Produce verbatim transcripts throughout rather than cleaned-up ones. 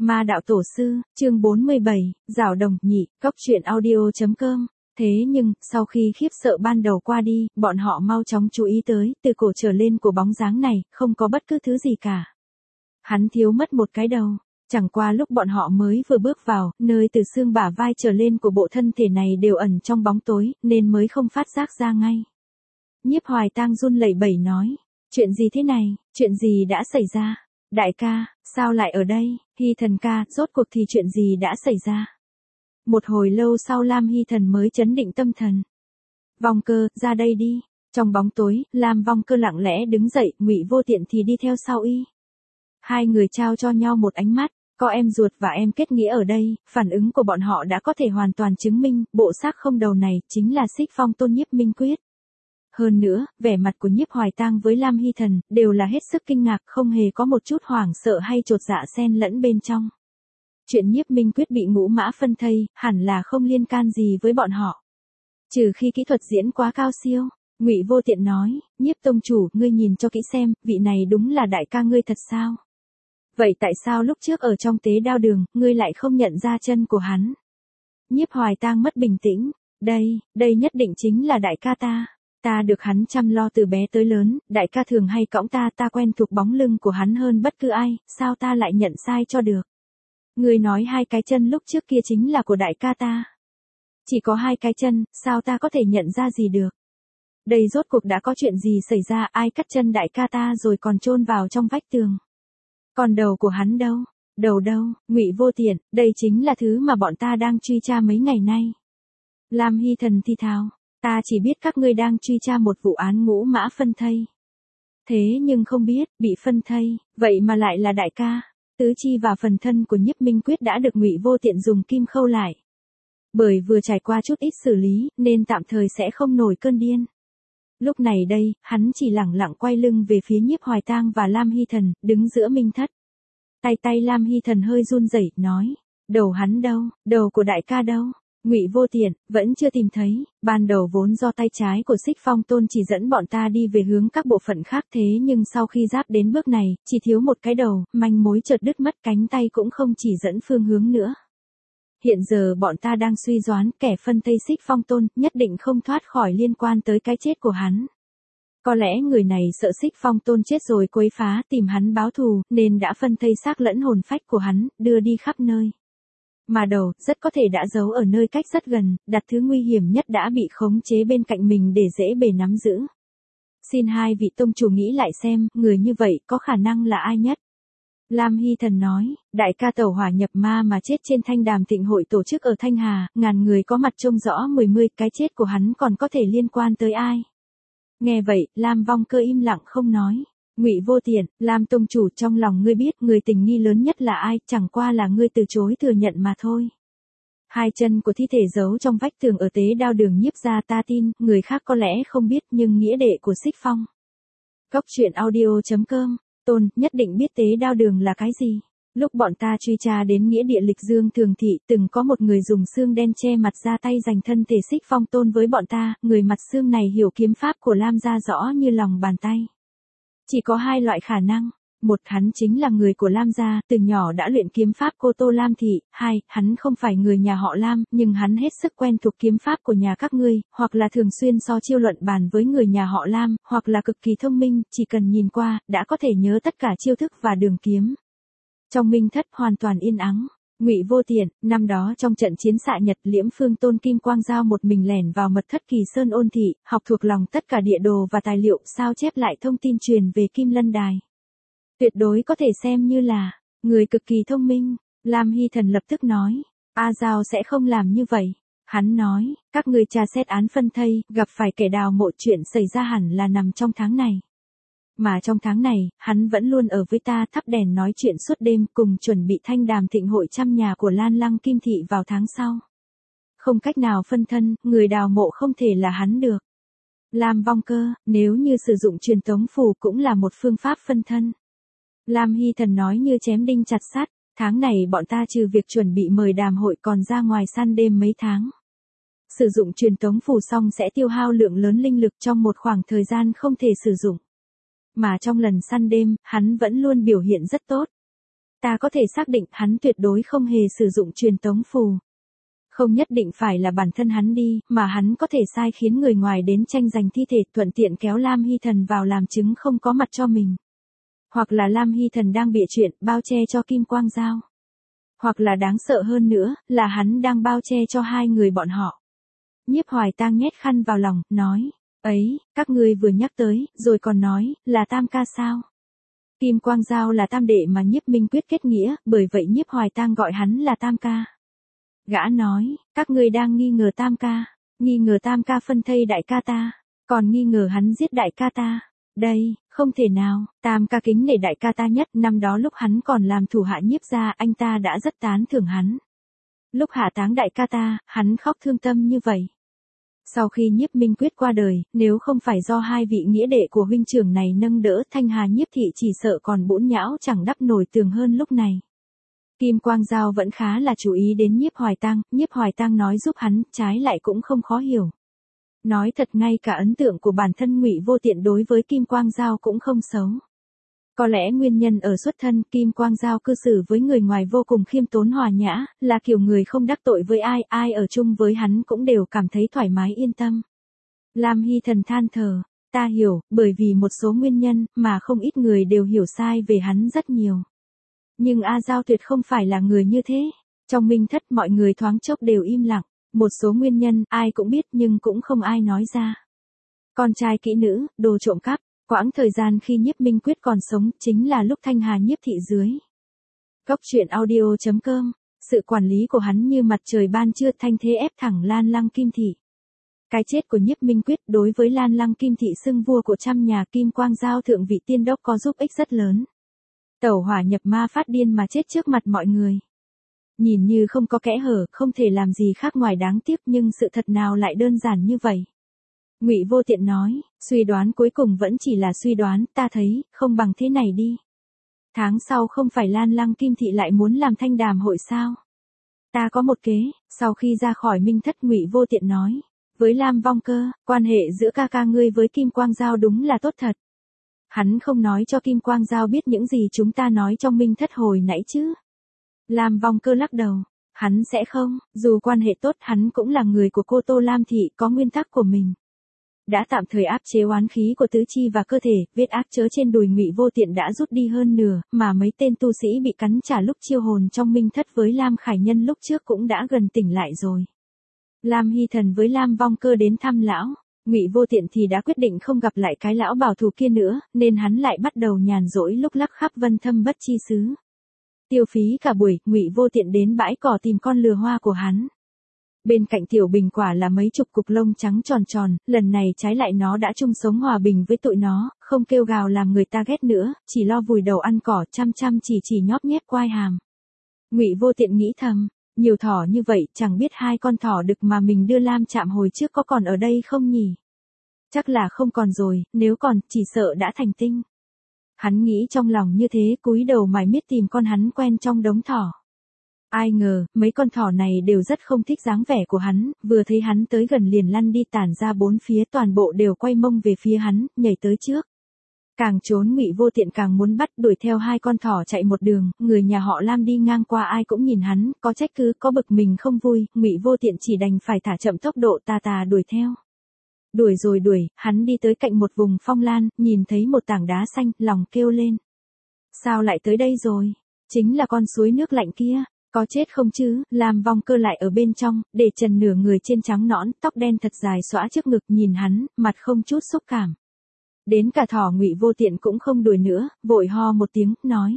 Ma đạo tổ sư, chương bốn mươi bảy, Giảo đồng nhị, cốc truyện audio.com. Thế nhưng, sau khi khiếp sợ ban đầu qua đi, bọn họ mau chóng chú ý tới, từ cổ trở lên của bóng dáng này, không có bất cứ thứ gì cả. Hắn thiếu mất một cái đầu. Chẳng qua lúc bọn họ mới vừa bước vào, nơi từ xương bả vai trở lên của bộ thân thể này đều ẩn trong bóng tối, nên mới không phát giác ra ngay. Nhiếp Hoài Tang run lẩy bẩy nói, chuyện gì thế này, chuyện gì đã xảy ra? Đại ca, sao lại ở đây? Hy Thần ca, rốt cuộc thì chuyện gì đã xảy ra? Một hồi lâu sau Lam Hy Thần mới chấn định tâm thần. Vong Cơ, ra đây đi. Trong bóng tối, Lam Vong Cơ lặng lẽ đứng dậy, Ngụy Vô Tiện thì đi theo sau y. Hai người trao cho nhau một ánh mắt, có em ruột và em kết nghĩa ở đây, phản ứng của bọn họ đã có thể hoàn toàn chứng minh, bộ xác không đầu này chính là Xích Phong Tôn Nhiếp Minh Quyết. Hơn nữa, vẻ mặt của Nhiếp Hoài Tang với Lam Hy Thần đều là hết sức kinh ngạc, không hề có một chút hoảng sợ hay chột dạ xen lẫn bên trong. Chuyện Nhiếp Minh Quyết bị ngũ mã phân thây, hẳn là không liên can gì với bọn họ. Trừ khi kỹ thuật diễn quá cao siêu. Ngụy Vô Tiện nói, Nhiếp tông chủ, ngươi nhìn cho kỹ xem, vị này đúng là đại ca ngươi thật sao? Vậy tại sao lúc trước ở trong tế đao đường, ngươi lại không nhận ra chân của hắn? Nhiếp Hoài Tang mất bình tĩnh, đây, đây nhất định chính là đại ca ta. Ta được hắn chăm lo từ bé tới lớn, đại ca thường hay cõng ta, ta quen thuộc bóng lưng của hắn hơn bất cứ ai, sao ta lại nhận sai cho được? Ngươi nói hai cái chân lúc trước kia chính là của đại ca ta. Chỉ có hai cái chân, sao ta có thể nhận ra gì được? Đây rốt cuộc đã có chuyện gì xảy ra, ai cắt chân đại ca ta rồi còn chôn vào trong vách tường? Còn đầu của hắn đâu? Đầu đâu? Ngụy Vô Tiện, đây chính là thứ mà bọn ta đang truy tra mấy ngày nay. Lam Hy Thần thi thào, ta chỉ biết các ngươi đang truy tra một vụ án ngũ mã phân thây. Thế nhưng không biết, bị phân thây, vậy mà lại là đại ca. Tứ chi và phần thân của Nhiếp Minh Quyết đã được Ngụy Vô Tiện dùng kim khâu lại. Bởi vừa trải qua chút ít xử lý, nên tạm thời sẽ không nổi cơn điên. Lúc này đây, hắn chỉ lẳng lặng quay lưng về phía Nhiếp Hoài Tang và Lam Hy Thần, đứng giữa minh thất. Tay tay Lam Hy Thần hơi run rẩy, nói, đầu hắn đâu, đầu của đại ca đâu? Ngụy Vô Tiện, vẫn chưa tìm thấy, ban đầu vốn do tay trái của Xích Phong Tôn chỉ dẫn bọn ta đi về hướng các bộ phận khác, thế nhưng sau khi giáp đến bước này, chỉ thiếu một cái đầu, manh mối chợt đứt mất, cánh tay cũng không chỉ dẫn phương hướng nữa. Hiện giờ bọn ta đang suy đoán kẻ phân thây Xích Phong Tôn nhất định không thoát khỏi liên quan tới cái chết của hắn. Có lẽ người này sợ Xích Phong Tôn chết rồi quấy phá tìm hắn báo thù, nên đã phân thây xác lẫn hồn phách của hắn, đưa đi khắp nơi. Mà đầu, rất có thể đã giấu ở nơi cách rất gần, đặt thứ nguy hiểm nhất đã bị khống chế bên cạnh mình để dễ bề nắm giữ. Xin hai vị tông chủ nghĩ lại xem, người như vậy có khả năng là ai nhất? Lam Hy Thần nói, đại ca tẩu hỏa nhập ma mà chết trên Thanh Đàm Thịnh hội tổ chức ở Thanh Hà, ngàn người có mặt trông rõ mười mươi, cái chết của hắn còn có thể liên quan tới ai? Nghe vậy, Lam Vong Cơ im lặng không nói. Ngụy Vô Tiện, Lam tông chủ, trong lòng ngươi biết người tình nghi lớn nhất là ai, chẳng qua là ngươi từ chối thừa nhận mà thôi. Hai chân của thi thể giấu trong vách tường ở tế đao đường Nhiếp gia ta tin, người khác có lẽ không biết nhưng nghĩa đệ của Xích Phong. Cốc truyện audio.com, Tôn, nhất định biết tế đao đường là cái gì. Lúc bọn ta truy tra đến nghĩa địa Lịch Dương Thường Thị, từng có một người dùng xương đen che mặt ra tay giành thân thể Xích Phong Tôn với bọn ta, người mặt xương này hiểu kiếm pháp của Lam gia rõ như lòng bàn tay. Chỉ có hai loại khả năng, một, hắn chính là người của Lam gia, từ nhỏ đã luyện kiếm pháp cô Tô Lam Thị, hai, hắn không phải người nhà họ Lam, nhưng hắn hết sức quen thuộc kiếm pháp của nhà các ngươi, hoặc là thường xuyên so chiêu luận bàn với người nhà họ Lam, hoặc là cực kỳ thông minh, chỉ cần nhìn qua, đã có thể nhớ tất cả chiêu thức và đường kiếm. Trong minh thất hoàn toàn yên ắng. Ngụy Vô Tiện, năm đó trong trận chiến xạ Nhật, Liễm Phương Tôn Kim Quang Giao một mình lẻn vào mật thất Kỳ Sơn Ôn Thị, học thuộc lòng tất cả địa đồ và tài liệu, sao chép lại thông tin truyền về Kim Lân Đài. Tuyệt đối có thể xem như là người cực kỳ thông minh. Lam Hy Thần lập tức nói, A Giao sẽ không làm như vậy. Hắn nói, các ngươi tra xét án phân thây, gặp phải kẻ đào mộ, chuyện xảy ra hẳn là nằm trong tháng này. Mà trong tháng này, hắn vẫn luôn ở với ta, thắp đèn nói chuyện suốt đêm, cùng chuẩn bị Thanh Đàm Thịnh hội trăm nhà của Lan Lăng Kim Thị vào tháng sau. Không cách nào phân thân, người đào mộ không thể là hắn được. Lam Vong Cơ, nếu như sử dụng truyền tống phù cũng là một phương pháp phân thân. Lam Hy Thần nói như chém đinh chặt sắt, tháng này bọn ta trừ việc chuẩn bị mời đàm hội còn ra ngoài săn đêm mấy tháng. Sử dụng truyền tống phù xong sẽ tiêu hao lượng lớn linh lực trong một khoảng thời gian không thể sử dụng. Mà trong lần săn đêm, hắn vẫn luôn biểu hiện rất tốt. Ta có thể xác định hắn tuyệt đối không hề sử dụng truyền tống phù. Không nhất định phải là bản thân hắn đi, mà hắn có thể sai khiến người ngoài đến tranh giành thi thể, thuận tiện kéo Lam Hy Thần vào làm chứng không có mặt cho mình. Hoặc là Lam Hy Thần đang bịa chuyện, bao che cho Kim Quang Dao. Hoặc là đáng sợ hơn nữa, là hắn đang bao che cho hai người bọn họ. Nhiếp Hoài Tang nhét khăn vào lòng, nói, ấy, các ngươi vừa nhắc tới, rồi còn nói, là tam ca sao? Kim Quang Dao là tam đệ mà Nhiếp Minh Quyết kết nghĩa, bởi vậy Nhiếp Hoài Tang gọi hắn là tam ca. Gã nói, các ngươi đang nghi ngờ tam ca, nghi ngờ tam ca phân thây đại ca ta, còn nghi ngờ hắn giết đại ca ta. Đây, không thể nào, tam ca kính nể đại ca ta nhất, năm đó lúc hắn còn làm thủ hạ Nhiếp gia, anh ta đã rất tán thưởng hắn. Lúc hạ táng đại ca ta, hắn khóc thương tâm như vậy. Sau khi Nhiếp Minh Quyết qua đời, nếu không phải do hai vị nghĩa đệ của huynh trưởng này nâng đỡ, Thanh Hà Nhiếp thị chỉ sợ còn bũn nhão chẳng đắp nổi tường hơn lúc này. Kim Quang Dao vẫn khá là chú ý đến Nhiếp Hoài Tang, Nhiếp Hoài Tang nói giúp hắn, trái lại cũng không khó hiểu. Nói thật, ngay cả ấn tượng của bản thân Ngụy Vô Tiện đối với Kim Quang Dao cũng không xấu. Có lẽ nguyên nhân ở xuất thân, Kim Quang Dao cư xử với người ngoài vô cùng khiêm tốn hòa nhã, là kiểu người không đắc tội với ai, ai ở chung với hắn cũng đều cảm thấy thoải mái yên tâm. Lam Hy Thần than thở, ta hiểu, bởi vì một số nguyên nhân, mà không ít người đều hiểu sai về hắn rất nhiều. Nhưng A Giao tuyệt không phải là người như thế. Trong Minh Thất mọi người thoáng chốc đều im lặng, một số nguyên nhân, ai cũng biết nhưng cũng không ai nói ra. Con trai kỹ nữ, đồ trộm cắp. Quãng thời gian khi Nhiếp Minh Quyết còn sống, chính là lúc Thanh Hà Nhiếp thị dưới. Góc truyện audio chấm com, sự quản lý của hắn như mặt trời ban trưa, thanh thế ép thẳng Lan Lăng Kim thị. Cái chết của Nhiếp Minh Quyết đối với Lan Lăng Kim thị xưng vua của trăm nhà Kim Quang Dao thượng vị tiên đốc có giúp ích rất lớn. Tẩu hỏa nhập ma phát điên mà chết trước mặt mọi người. Nhìn như không có kẽ hở, không thể làm gì khác ngoài đáng tiếc, nhưng sự thật nào lại đơn giản như vậy. Ngụy Vô Tiện nói, suy đoán cuối cùng vẫn chỉ là suy đoán, ta thấy, không bằng thế này đi. Tháng sau không phải Lan Lăng Kim thị lại muốn làm thanh đàm hội sao? Ta có một kế. Sau khi ra khỏi Minh Thất, Ngụy Vô Tiện nói, với Lam Vong Cơ, quan hệ giữa ca ca ngươi với Kim Quang Dao đúng là tốt thật. Hắn không nói cho Kim Quang Dao biết những gì chúng ta nói trong Minh Thất hồi nãy chứ? Lam Vong Cơ lắc đầu, hắn sẽ không, dù quan hệ tốt hắn cũng là người của cô Tô Lam thị, có nguyên tắc của mình. Đã tạm thời áp chế oán khí của tứ chi và cơ thể, vết áp chớ trên đùi Ngụy Vô Tiện đã rút đi hơn nửa, mà mấy tên tu sĩ bị cắn trả lúc chiêu hồn trong Minh Thất với Lam Khải Nhân lúc trước cũng đã gần tỉnh lại rồi. Lam Hy Thần với Lam Vong Cơ đến thăm lão, Ngụy Vô Tiện thì đã quyết định không gặp lại cái lão bảo thù kia nữa, nên hắn lại bắt đầu nhàn rỗi lúc lắc khắp Vân Thâm Bất Chi xứ. Tiêu phí cả buổi, Ngụy Vô Tiện đến bãi cỏ tìm con lừa hoa của hắn. Bên cạnh tiểu bình quả là mấy chục cục lông trắng tròn tròn, lần này trái lại nó đã chung sống hòa bình với tụi nó, không kêu gào làm người ta ghét nữa, chỉ lo vùi đầu ăn cỏ, chăm chăm chỉ chỉ nhóp nhép quai hàm. Ngụy Vô Tiện nghĩ thầm, nhiều thỏ như vậy, chẳng biết hai con thỏ đực mà mình đưa Lam Trạm hồi trước có còn ở đây không nhỉ? Chắc là không còn rồi, nếu còn, chỉ sợ đã thành tinh. Hắn nghĩ trong lòng như thế, cúi đầu mải miết tìm con hắn quen trong đống thỏ. Ai ngờ, mấy con thỏ này đều rất không thích dáng vẻ của hắn, vừa thấy hắn tới gần liền lăn đi tản ra bốn phía, toàn bộ đều quay mông về phía hắn, nhảy tới trước. Càng trốn Ngụy Vô Tiện càng muốn bắt, đuổi theo hai con thỏ chạy một đường, người nhà họ Lam đi ngang qua ai cũng nhìn hắn, có trách cứ, có bực mình không vui, Ngụy Vô Tiện chỉ đành phải thả chậm tốc độ tà tà đuổi theo. Đuổi rồi đuổi, hắn đi tới cạnh một vùng phong lan, nhìn thấy một tảng đá xanh, lòng kêu lên. Sao lại tới đây rồi? Chính là con suối nước lạnh kia. Có chết không chứ? Lam Vong Cơ lại ở bên trong, để trần nửa người trên trắng nõn, tóc đen thật dài xõa trước ngực, nhìn hắn, mặt không chút xúc cảm. Đến cả thỏ Ngụy Vô Tiện cũng không đuổi nữa, vội ho một tiếng, nói.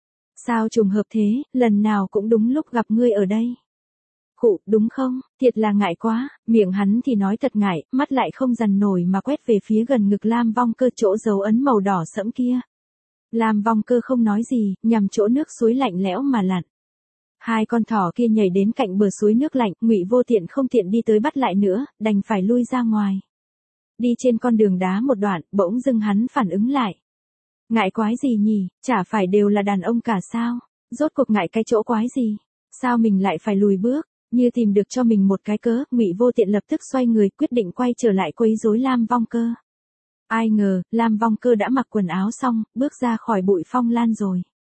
Sao trùng hợp thế, lần nào cũng đúng lúc gặp ngươi ở đây. Khụ, đúng không, thiệt là ngại quá, miệng hắn thì nói thật ngại, mắt lại không dằn nổi mà quét về phía gần ngực Lam Vong Cơ, chỗ dấu ấn màu đỏ sẫm kia. Lam Vong Cơ không nói gì, nhằm chỗ nước suối lạnh lẽo mà lặn. Hai con thỏ kia nhảy đến cạnh bờ suối nước lạnh, Ngụy Vô Tiện không tiện đi tới bắt lại nữa, đành phải lui ra ngoài. Đi trên con đường đá một đoạn, bỗng dưng hắn phản ứng lại. Ngại quái gì nhỉ, chả phải đều là đàn ông cả sao? Rốt cuộc ngại cái chỗ quái gì? Sao mình lại phải lùi bước? Như tìm được cho mình một cái cớ, Ngụy Vô Tiện lập tức xoay người, quyết định quay trở lại quấy rối Lam Vong Cơ. Ai ngờ, Lam Vong Cơ đã mặc quần áo xong, bước ra khỏi bụi phong lan rồi.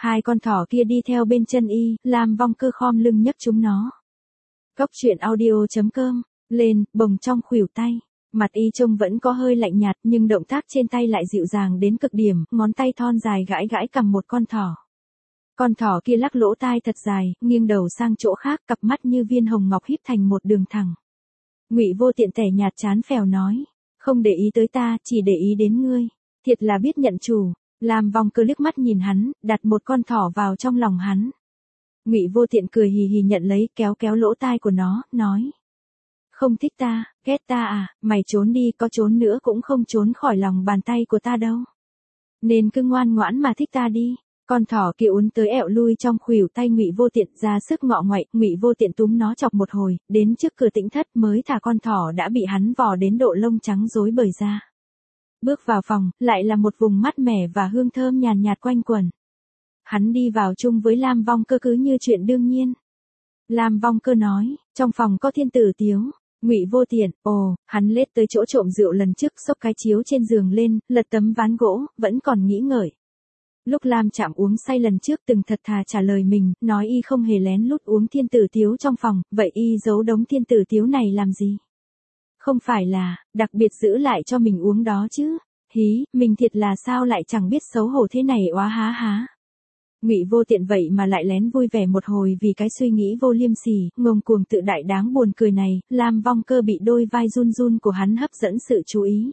Hai con thỏ kia đi theo bên chân y, Lam Vong Cơ khom lưng nhấc chúng nó. Cốc truyện audio chấm com, lên, bồng trong khuỷu tay. Mặt y trông vẫn có hơi lạnh nhạt nhưng động tác trên tay lại dịu dàng đến cực điểm, ngón tay thon dài gãi gãi cầm một con thỏ. Con thỏ kia lắc lỗ tai thật dài, nghiêng đầu sang chỗ khác, cặp mắt như viên hồng ngọc híp thành một đường thẳng. Ngụy Vô Tiện tẻ nhạt chán phèo nói, không để ý tới ta, chỉ để ý đến ngươi. Thiệt là biết nhận chủ. Lam Vong Cơ liếc mắt nhìn hắn, đặt một con thỏ vào trong lòng hắn. Ngụy Vô Tiện cười hì hì nhận lấy, kéo kéo lỗ tai của nó, nói. Không thích ta, ghét ta à, mày trốn đi, có trốn nữa cũng không trốn khỏi lòng bàn tay của ta đâu. Nên cứ ngoan ngoãn mà thích ta đi. Con thỏ kia uốn tới ẹo lui trong khuỷu tay Ngụy Vô Tiện, ra sức ngọ ngoậy, Ngụy Vô Tiện túm nó chọc một hồi, đến trước cửa Tĩnh Thất mới thả con thỏ đã bị hắn vò đến độ lông trắng rối bời ra. Bước vào phòng, lại là một vùng mát mẻ và hương thơm nhàn nhạt quanh quẩn. Hắn đi vào chung với Lam Vong Cơ cứ như chuyện đương nhiên. Lam Vong Cơ nói, trong phòng có thiên tử tiếu. Ngụy Vô Tiện, ồ, hắn lết tới chỗ trộm rượu lần trước, xốc cái chiếu trên giường lên, lật tấm ván gỗ, vẫn còn nghĩ ngợi. Lúc Lam Trạm uống say lần trước từng thật thà trả lời mình, nói y không hề lén lút uống thiên tử tiếu trong phòng, vậy y giấu đống thiên tử tiếu này làm gì? Không phải là, đặc biệt giữ lại cho mình uống đó chứ. Hí, mình thiệt là sao lại chẳng biết xấu hổ thế này oá há há. Ngụy Vô Tiện vậy mà lại lén vui vẻ một hồi vì cái suy nghĩ vô liêm sỉ, ngông cuồng tự đại đáng buồn cười này, Lam Vong Cơ bị đôi vai run run của hắn hấp dẫn sự chú ý.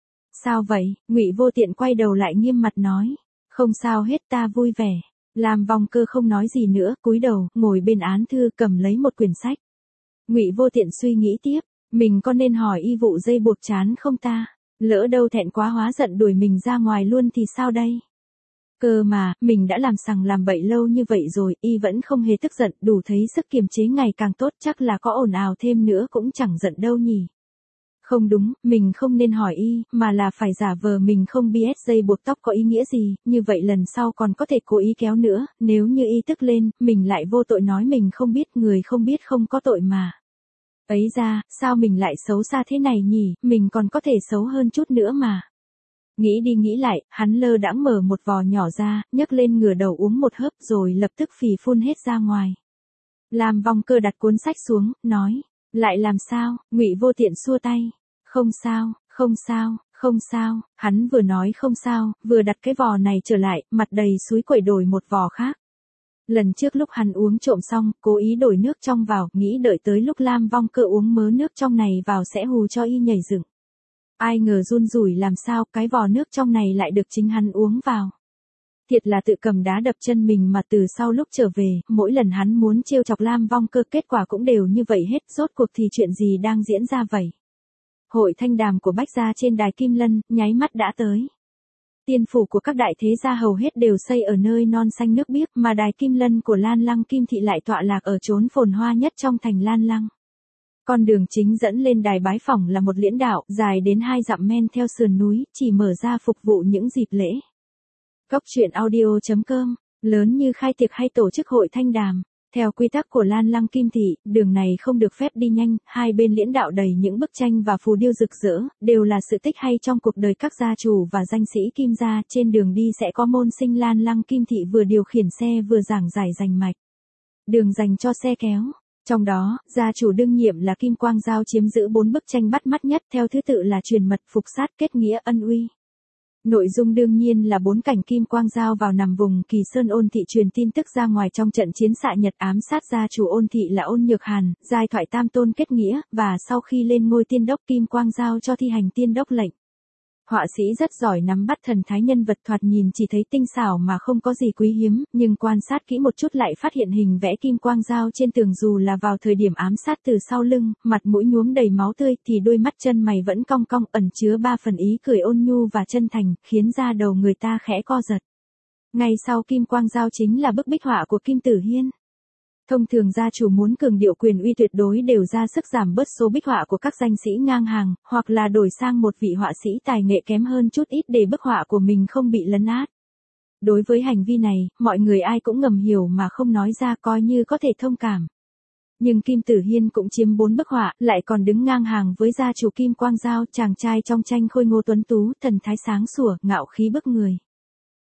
Sao vậy? Ngụy Vô Tiện quay đầu lại nghiêm mặt nói. Không sao hết, ta vui vẻ. Lam Vong Cơ không nói gì nữa, cúi đầu, ngồi bên án thư cầm lấy một quyển sách. Ngụy Vô Tiện suy nghĩ tiếp, mình có nên hỏi y vụ dây buộc chán không ta? Lỡ đâu thẹn quá hóa giận đuổi mình ra ngoài luôn thì sao đây? Cơ mà, mình đã làm sằng làm bậy lâu như vậy rồi, y vẫn không hề tức giận, đủ thấy sức kiềm chế ngày càng tốt, chắc là có ồn ào thêm nữa cũng chẳng giận đâu nhỉ. Không đúng, mình không nên hỏi y, mà là phải giả vờ mình không biết dây buộc tóc có ý nghĩa gì, như vậy lần sau còn có thể cố ý kéo nữa, nếu như y tức lên, mình lại vô tội nói mình không biết, người không biết không có tội mà. Ấy ra, sao mình lại xấu xa thế này nhỉ, mình còn có thể xấu hơn chút nữa mà. Nghĩ đi nghĩ lại, hắn lơ đãng mở một vò nhỏ ra, nhấc lên ngửa đầu uống một hớp rồi lập tức phì phun hết ra ngoài. Lam Vong Cơ đặt cuốn sách xuống, nói, lại làm sao? Ngụy Vô Tiện xua tay. Không sao, không sao, không sao, hắn vừa nói không sao, vừa đặt cái vò này trở lại, mặt đầy súi quẩy đổi một vò khác. Lần trước lúc hắn uống trộm xong, cố ý đổi nước trong vào, nghĩ đợi tới lúc Lam Vong Cơ uống mớ nước trong này vào sẽ hù cho y nhảy dựng. Ai ngờ run rủi làm sao, cái vò nước trong này lại được chính hắn uống vào. Thiệt là tự cầm đá đập chân mình mà từ sau lúc trở về, mỗi lần hắn muốn trêu chọc Lam Vong Cơ kết quả cũng đều như vậy hết, rốt cuộc thì chuyện gì đang diễn ra vậy? Hội thanh đàm của Bách gia trên đài Kim Lân, nháy mắt đã tới. Tiên phủ của các đại thế gia hầu hết đều xây ở nơi non xanh nước biếc, mà đài Kim Lân của Lan Lăng Kim Thị lại tọa lạc ở chốn phồn hoa nhất trong thành Lan Lăng. Con đường chính dẫn lên đài bái phỏng là một liễn đạo, dài đến hai dặm men theo sườn núi, chỉ mở ra phục vụ những dịp lễ. Cốc truyện audio chấm com, lớn như khai tiệc hay tổ chức hội thanh đàm. Theo quy tắc của Lan Lăng Kim Thị, đường này không được phép đi nhanh, hai bên liễn đạo đầy những bức tranh và phù điêu rực rỡ, đều là sự tích hay trong cuộc đời các gia chủ và danh sĩ Kim gia, trên đường đi sẽ có môn sinh Lan Lăng Kim Thị vừa điều khiển xe vừa giảng giải rành mạch. Đường dành cho xe kéo. Trong đó, gia chủ đương nhiệm là Kim Quang Giao chiếm giữ bốn bức tranh bắt mắt nhất theo thứ tự là truyền mật, phục sát, kết nghĩa, ân uy. Nội dung đương nhiên là bốn cảnh Kim Quang Giao vào nằm vùng Kỳ Sơn Ôn Thị truyền tin tức ra ngoài trong trận chiến xạ Nhật ám sát gia chủ Ôn Thị là Ôn Nhược Hàn, giai thoại tam tôn kết nghĩa, và sau khi lên ngôi tiên đốc Kim Quang Giao cho thi hành tiên đốc lệnh. Họa sĩ rất giỏi nắm bắt thần thái nhân vật, thoạt nhìn chỉ thấy tinh xảo mà không có gì quý hiếm, nhưng quan sát kỹ một chút lại phát hiện hình vẽ Kim Quang Giao trên tường dù là vào thời điểm ám sát từ sau lưng, mặt mũi nhuốm đầy máu tươi thì đôi mắt chân mày vẫn cong cong, ẩn chứa ba phần ý cười ôn nhu và chân thành, khiến da đầu người ta khẽ co giật. Ngay sau Kim Quang Giao chính là bức bích họa của Kim Tử Hiên. Thông thường gia chủ muốn cường điệu quyền uy tuyệt đối đều ra sức giảm bớt số bích họa của các danh sĩ ngang hàng, hoặc là đổi sang một vị họa sĩ tài nghệ kém hơn chút ít để bức họa của mình không bị lấn át. Đối với hành vi này, mọi người ai cũng ngầm hiểu mà không nói ra, coi như có thể thông cảm. Nhưng Kim Tử Hiên cũng chiếm bốn bức họa, lại còn đứng ngang hàng với gia chủ Kim Quang Giao, chàng trai trong tranh khôi ngô tuấn tú, thần thái sáng sủa, ngạo khí bức người.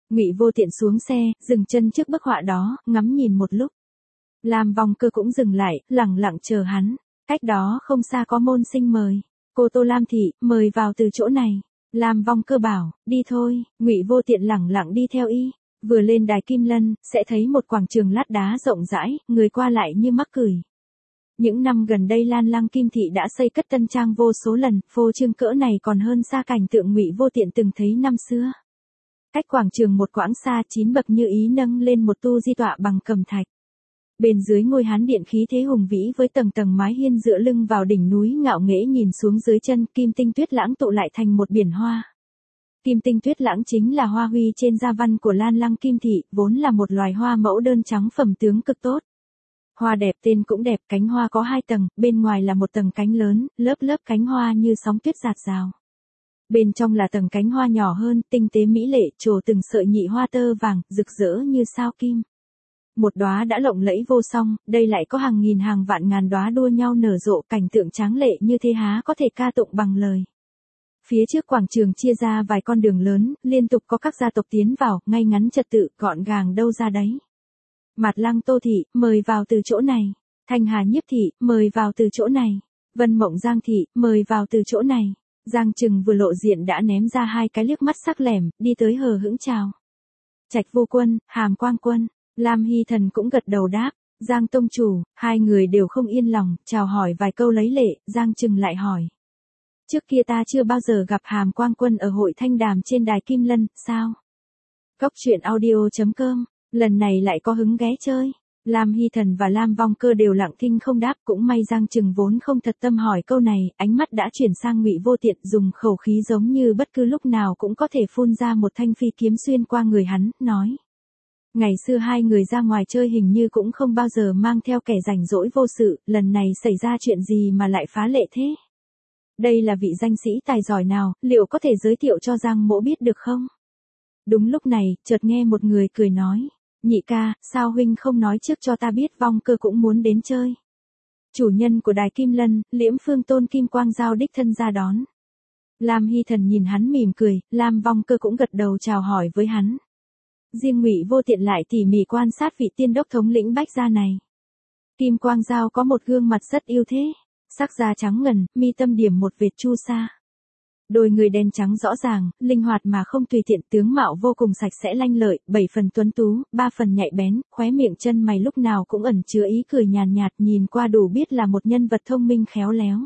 Ngụy Vô Tiện xuống xe, dừng chân trước bức họa đó, ngắm nhìn một lúc. Lam Vong Cơ cũng dừng lại, lẳng lặng chờ hắn. Cách đó không xa có môn sinh mời. Cô Tô Lam thị, mời vào từ chỗ này. Lam Vong Cơ bảo, đi thôi. Ngụy Vô Tiện lẳng lặng đi theo y. Vừa lên đài Kim Lân, sẽ thấy một quảng trường lát đá rộng rãi, người qua lại như mắc cười. Những năm gần đây Lan Lăng Kim Thị đã xây cất tân trang vô số lần, phô trương cỡ này còn hơn xa cảnh tượng Ngụy Vô Tiện từng thấy năm xưa. Cách quảng trường một quãng xa, chín bậc như ý nâng lên một tu di tọa bằng cẩm thạch. Bên dưới ngôi Hán điện khí thế hùng vĩ với tầng tầng mái hiên dựa lưng vào đỉnh núi ngạo nghễ nhìn xuống dưới chân, kim tinh tuyết lãng tụ lại thành một biển hoa. Kim tinh tuyết lãng chính là hoa huy trên gia văn của Lan Lăng Kim Thị, vốn là một loài hoa mẫu đơn trắng phẩm tướng cực tốt. Hoa đẹp tên cũng đẹp, cánh hoa có hai tầng, bên ngoài là một tầng cánh lớn, lớp lớp cánh hoa như sóng tuyết rạt rào. Bên trong là tầng cánh hoa nhỏ hơn, tinh tế mỹ lệ, trổ từng sợi nhị hoa tơ vàng, rực rỡ như sao kim. Một đóa đã lộng lẫy vô song, đây lại có hàng nghìn hàng vạn ngàn đóa đua nhau nở rộ, cảnh tượng tráng lệ như thế há có thể ca tụng bằng lời. Phía trước quảng trường chia ra vài con đường lớn, liên tục có các gia tộc tiến vào, ngay ngắn trật tự, gọn gàng đâu ra đấy. Mạt Lăng Tô Thị, mời vào từ chỗ này. Thanh Hà Nhiếp Thị, mời vào từ chỗ này. Vân Mộng Giang Thị, mời vào từ chỗ này. Giang Trừng vừa lộ diện đã ném ra hai cái liếc mắt sắc lẻm, đi tới hờ hững chào. Trạch Vô Quân, Hàm Quang Quân, Lam Hy Thần cũng gật đầu đáp. Giang tông chủ, hai người đều không yên lòng, chào hỏi vài câu lấy lệ, Giang Trừng lại hỏi. Trước kia ta chưa bao giờ gặp Hàm Quang Quân ở hội thanh đàm trên đài Kim Lân, sao? Cốc truyện audio chấm com, lần này lại có hứng ghé chơi. Lam Hy Thần và Lam Vong Cơ đều lặng thinh không đáp, cũng may Giang Trừng vốn không thật tâm hỏi câu này, ánh mắt đã chuyển sang Ngụy Vô Tiện, dùng khẩu khí giống như bất cứ lúc nào cũng có thể phun ra một thanh phi kiếm xuyên qua người hắn, nói. Ngày xưa hai người ra ngoài chơi hình như cũng không bao giờ mang theo kẻ rảnh rỗi vô sự, lần này xảy ra chuyện gì mà lại phá lệ thế? Đây là vị danh sĩ tài giỏi nào, liệu có thể giới thiệu cho Giang mỗ biết được không? Đúng lúc này, chợt nghe một người cười nói. Nhị ca, sao huynh không nói trước cho ta biết Vong Cơ cũng muốn đến chơi. Chủ nhân của đài Kim Lân, Liễm Phương Tôn Kim Quang Giao đích thân ra đón. Lam Hy Thần nhìn hắn mỉm cười, Lam Vong Cơ cũng gật đầu chào hỏi với hắn. Riêng Ngụy Vô Tiện lại tỉ mỉ quan sát vị tiên đốc thống lĩnh Bách gia này. Kim Quang Giao có một gương mặt rất yêu thế, sắc da trắng ngần, mi tâm điểm một vệt chu sa. Đôi người đen trắng rõ ràng, linh hoạt mà không tùy tiện, tướng mạo vô cùng sạch sẽ lanh lợi, bảy phần tuấn tú, ba phần nhạy bén, khóe miệng chân mày lúc nào cũng ẩn chứa ý cười nhàn nhạt, nhìn qua đủ biết là một nhân vật thông minh khéo léo.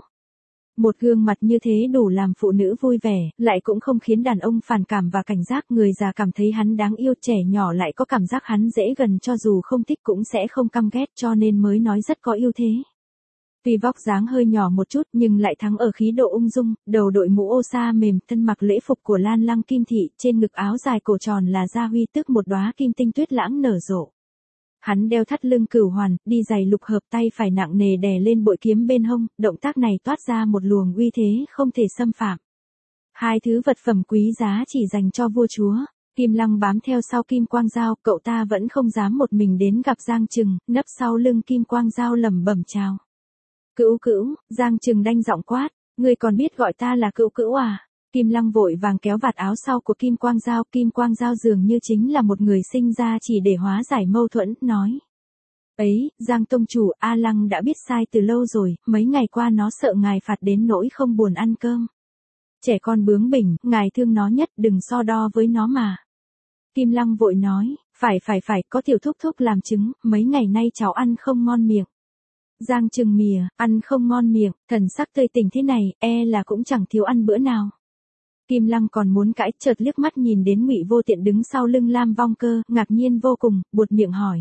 Một gương mặt như thế đủ làm phụ nữ vui vẻ, lại cũng không khiến đàn ông phản cảm và cảnh giác, người già cảm thấy hắn đáng yêu, trẻ nhỏ lại có cảm giác hắn dễ gần, cho dù không thích cũng sẽ không căm ghét, cho nên mới nói rất có ưu thế. Tuy vóc dáng hơi nhỏ một chút nhưng lại thắng ở khí độ ung dung, đầu đội mũ ô sa mềm, thân mặc lễ phục của Lan Lăng Kim Thị, trên ngực áo dài cổ tròn là gia huy tức một đóa kim tinh tuyết lãng nở rộ. Hắn đeo thắt lưng cửu hoàn, đi giày lục hợp, tay phải nặng nề đè lên bội kiếm bên hông, động tác này toát ra một luồng uy thế không thể xâm phạm. Hai thứ vật phẩm quý giá chỉ dành cho vua chúa. Kim Lăng bám theo sau Kim Quang Giao, cậu ta vẫn không dám một mình đến gặp Giang Trừng, nấp sau lưng Kim Quang Giao lẩm bẩm chào. Cữu cữu, Giang Trừng đanh giọng quát, ngươi còn biết gọi ta là cữu cữu à? Kim Lăng vội vàng kéo vạt áo sau của Kim Quang Giao, Kim Quang Giao dường như chính là một người sinh ra chỉ để hóa giải mâu thuẫn, nói. Ấy, Giang tông chủ, A Lăng đã biết sai từ lâu rồi, mấy ngày qua nó sợ ngài phạt đến nỗi không buồn ăn cơm. Trẻ con bướng bỉnh, ngài thương nó nhất, đừng so đo với nó mà. Kim Lăng vội nói, phải phải phải, có tiểu thúc thúc làm chứng, mấy ngày nay cháu ăn không ngon miệng. Giang Trừng mỉa, ăn không ngon miệng, thần sắc tươi tỉnh thế này, e là cũng chẳng thiếu ăn bữa nào. Kim Lăng còn muốn cãi, chợt liếc mắt nhìn đến Ngụy Vô Tiện đứng sau lưng Lam Vong Cơ, ngạc nhiên vô cùng, buột miệng hỏi.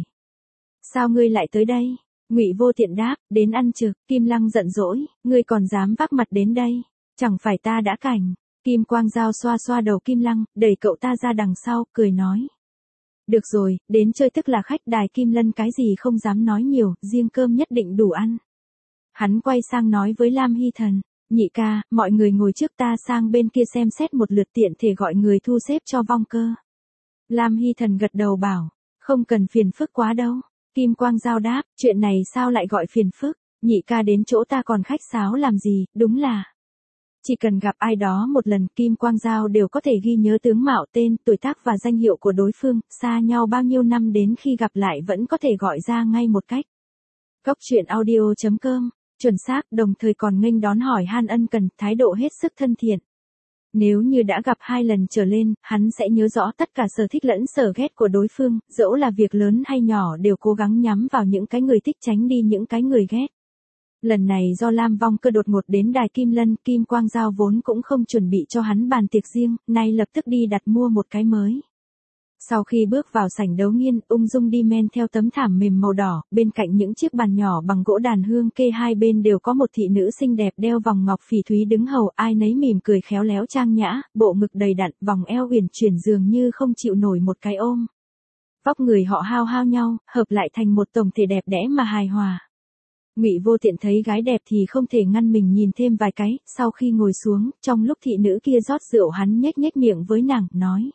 Sao ngươi lại tới đây? Ngụy Vô Tiện đáp, đến ăn trực. Kim Lăng giận dỗi, ngươi còn dám vác mặt đến đây? Chẳng phải ta đã cảnh. Kim Quang Giao xoa xoa đầu Kim Lăng, đẩy cậu ta ra đằng sau, cười nói. Được rồi, đến chơi tức là khách, đài Kim Lân cái gì không dám nói nhiều, riêng cơm nhất định đủ ăn. Hắn quay sang nói với Lam Hy Thần, nhị ca, mọi người ngồi trước, ta sang bên kia xem xét một lượt, tiện thể gọi người thu xếp cho Vong Cơ. Lam Hy Thần gật đầu bảo, không cần phiền phức quá đâu. Kim Quang Giao đáp, chuyện này sao lại gọi phiền phức, nhị ca đến chỗ ta còn khách sáo làm gì, đúng là. Chỉ cần gặp ai đó một lần, Kim Quang Dao đều có thể ghi nhớ tướng mạo, tên, tuổi tác và danh hiệu của đối phương, xa nhau bao nhiêu năm đến khi gặp lại vẫn có thể gọi ra ngay một cách. Cốc truyện audio chấm com, chuẩn xác, đồng thời còn nghênh đón hỏi han ân cần, thái độ hết sức thân thiện. Nếu như đã gặp hai lần trở lên, hắn sẽ nhớ rõ tất cả sở thích lẫn sở ghét của đối phương, dẫu là việc lớn hay nhỏ đều cố gắng nhắm vào những cái người thích, tránh đi những cái người ghét. Lần này do Lam Vong Cơ đột ngột đến Đài Kim Lân, Kim Quang Dao vốn cũng không chuẩn bị cho hắn bàn tiệc riêng, nay lập tức đi đặt mua một cái mới. Sau khi bước vào sảnh đấu nghiên, ung dung đi men theo tấm thảm mềm màu đỏ, bên cạnh những chiếc bàn nhỏ bằng gỗ đàn hương kê hai bên đều có một thị nữ xinh đẹp đeo vòng ngọc phỉ thúy đứng hầu, ai nấy mỉm cười khéo léo trang nhã, bộ ngực đầy đặn, vòng eo uyển chuyển dường như không chịu nổi một cái ôm. Vóc người họ hao hao nhau, hợp lại thành một tổng thể đẹp đẽ mà hài hòa. Ngụy Vô Tiện thấy gái đẹp thì không thể ngăn mình nhìn thêm vài cái, sau khi ngồi xuống, trong lúc thị nữ kia rót rượu hắn nhếch nhếch miệng với nàng, nói.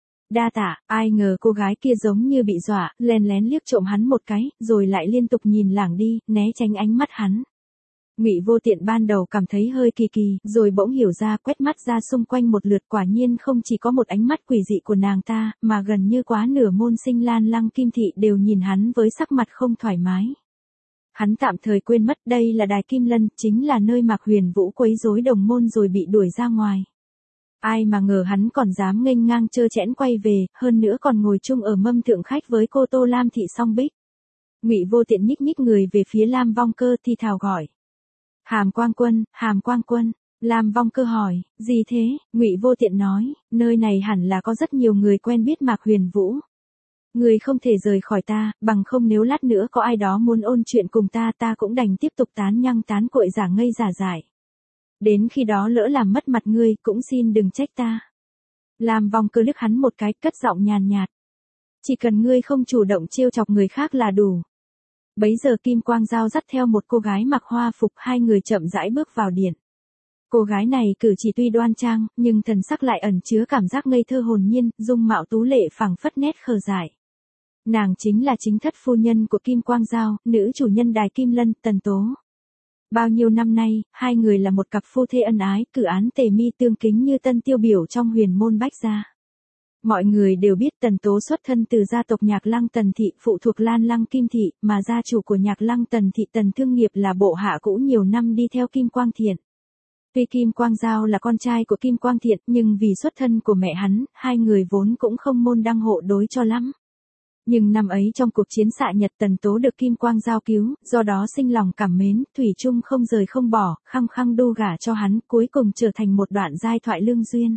Đa tạ, ai ngờ cô gái kia giống như bị dọa, lén lén liếc trộm hắn một cái, rồi lại liên tục nhìn lảng đi, né tránh ánh mắt hắn. Ngụy Vô Tiện ban đầu cảm thấy hơi kỳ kỳ, rồi bỗng hiểu ra, quét mắt ra xung quanh một lượt, quả nhiên không chỉ có một ánh mắt quỷ dị của nàng ta, mà gần như quá nửa môn sinh Lan Lăng Kim Thị đều nhìn hắn với sắc mặt không thoải mái. Hắn tạm thời quên mất đây là Đài Kim Lân, chính là nơi Mạc Huyền Vũ quấy rối đồng môn rồi bị đuổi ra ngoài. Ai mà ngờ hắn còn dám nghênh ngang trơ trẽn quay về, hơn nữa còn ngồi chung ở mâm thượng khách với cô Tô Lam Thị Song Bích. Ngụy Vô Tiện nhích nhích người về phía Lam Vong Cơ thì thào gọi. Hàm Quang Quân, Hàm Quang Quân. Lam Vong Cơ hỏi, gì thế? Ngụy Vô Tiện nói, nơi này hẳn là có rất nhiều người quen biết Mạc Huyền Vũ. Người không thể rời khỏi ta, bằng không nếu lát nữa có ai đó muốn ôn chuyện cùng ta ta cũng đành tiếp tục tán nhăng tán cội giả ngây giả dại. Đến khi đó lỡ làm mất mặt ngươi cũng xin đừng trách ta. Lam Vong Cơ liếc hắn một cái, cất giọng nhàn nhạt. Chỉ cần ngươi không chủ động trêu chọc người khác là đủ. Bấy giờ Kim Quang Dao dắt theo một cô gái mặc hoa phục, hai người chậm rãi bước vào điện. Cô gái này cử chỉ tuy đoan trang, nhưng thần sắc lại ẩn chứa cảm giác ngây thơ hồn nhiên, dung mạo tú lệ phảng phất nét khờ dại. Nàng chính là chính thất phu nhân của Kim Quang Dao, nữ chủ nhân Đài Kim Lân, Tần Tố. Bao nhiêu năm nay, hai người là một cặp phu thê ân ái, cử án tề mi tương kính như tân tiêu biểu trong huyền môn Bách gia. Mọi người đều biết Tần Tố xuất thân từ gia tộc Nhạc Lăng Tần Thị, phụ thuộc Lan Lăng Kim Thị, mà gia chủ của Nhạc Lăng Tần Thị Tần Thương Nghiệp là bộ hạ cũ nhiều năm đi theo Kim Quang Thiện. Tuy Kim Quang Dao là con trai của Kim Quang Thiện, nhưng vì xuất thân của mẹ hắn, hai người vốn cũng không môn đăng hộ đối cho lắm. Nhưng năm ấy trong cuộc chiến xạ Nhật, Tần Tố được Kim Quang Dao cứu, do đó sinh lòng cảm mến, thủy chung không rời không bỏ, khăng khăng đô gả cho hắn, cuối cùng trở thành một đoạn giai thoại lương duyên.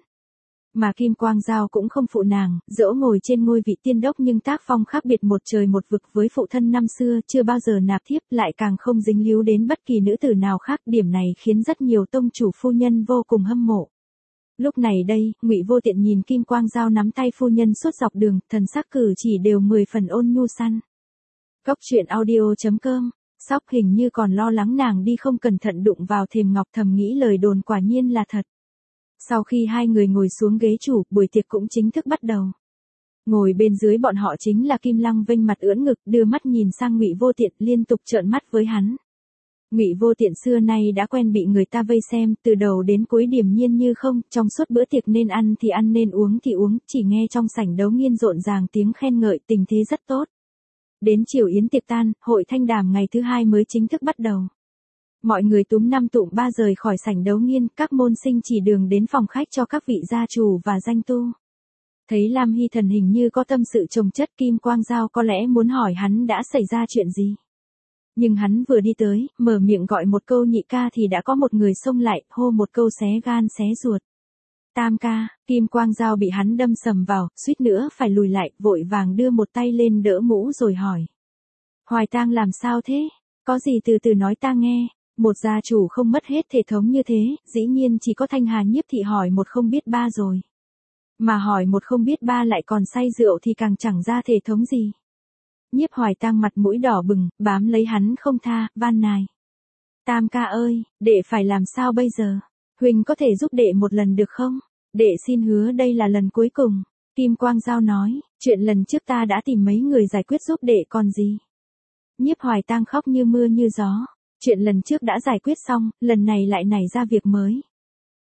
Mà Kim Quang Dao cũng không phụ nàng, dẫu ngồi trên ngôi vị tiên đốc nhưng tác phong khác biệt một trời một vực với phụ thân năm xưa, chưa bao giờ nạp thiếp, lại càng không dính líu đến bất kỳ nữ tử nào khác, điểm này khiến rất nhiều tông chủ phu nhân vô cùng hâm mộ. Lúc này đây, Ngụy Vô Tiện nhìn Kim Quang Dao nắm tay phu nhân suốt dọc đường, thần sắc cử chỉ đều mười phần ôn nhu săn. Cốc truyện audio chấm com, Sóc hình như còn lo lắng nàng đi không cẩn thận đụng vào thềm ngọc, thầm nghĩ lời đồn quả nhiên là thật. Sau khi hai người ngồi xuống ghế chủ, buổi tiệc cũng chính thức bắt đầu. Ngồi bên dưới bọn họ chính là Kim Lăng vênh mặt ưỡn ngực, đưa mắt nhìn sang Ngụy Vô Tiện, liên tục trợn mắt với hắn. Ngụy Vô Tiện xưa nay đã quen bị người ta vây xem, từ đầu đến cuối điềm nhiên như không, trong suốt bữa tiệc nên ăn thì ăn nên uống thì uống, chỉ nghe trong sảnh đấu nghiên rộn ràng tiếng khen ngợi, tình thế rất tốt. Đến chiều yến tiệc tan, hội thanh đàm ngày thứ hai mới chính thức bắt đầu. Mọi người túm năm tụm ba rời khỏi sảnh đấu nghiên, các môn sinh chỉ đường đến phòng khách cho các vị gia chủ và danh tu. Thấy Lam Hy Thần hình như có tâm sự chồng chất, Kim Quang Dao có lẽ muốn hỏi hắn đã xảy ra chuyện gì. Nhưng hắn vừa đi tới, mở miệng gọi một câu nhị ca thì đã có một người xông lại, hô một câu xé gan xé ruột. Tam ca. Kim Quang Dao bị hắn đâm sầm vào, suýt nữa phải lùi lại, vội vàng đưa một tay lên đỡ mũ rồi hỏi. Hoài Tang làm sao thế? Có gì từ từ nói ta nghe. Một gia chủ không mất hết thể thống như thế, dĩ nhiên chỉ có Thanh Hà Nhiếp Thị hỏi một không biết ba rồi. Mà hỏi một không biết ba lại còn say rượu thì càng chẳng ra thể thống gì. Nhiếp Hoài Tang mặt mũi đỏ bừng, bám lấy hắn không tha, van nài. Tam ca ơi, đệ phải làm sao bây giờ? Huỳnh có thể giúp đệ một lần được không? Đệ xin hứa đây là lần cuối cùng. Kim Quang Dao nói, chuyện lần trước ta đã tìm mấy người giải quyết giúp đệ còn gì. Nhiếp Hoài Tang khóc như mưa như gió. Chuyện lần trước đã giải quyết xong, lần này lại nảy ra việc mới.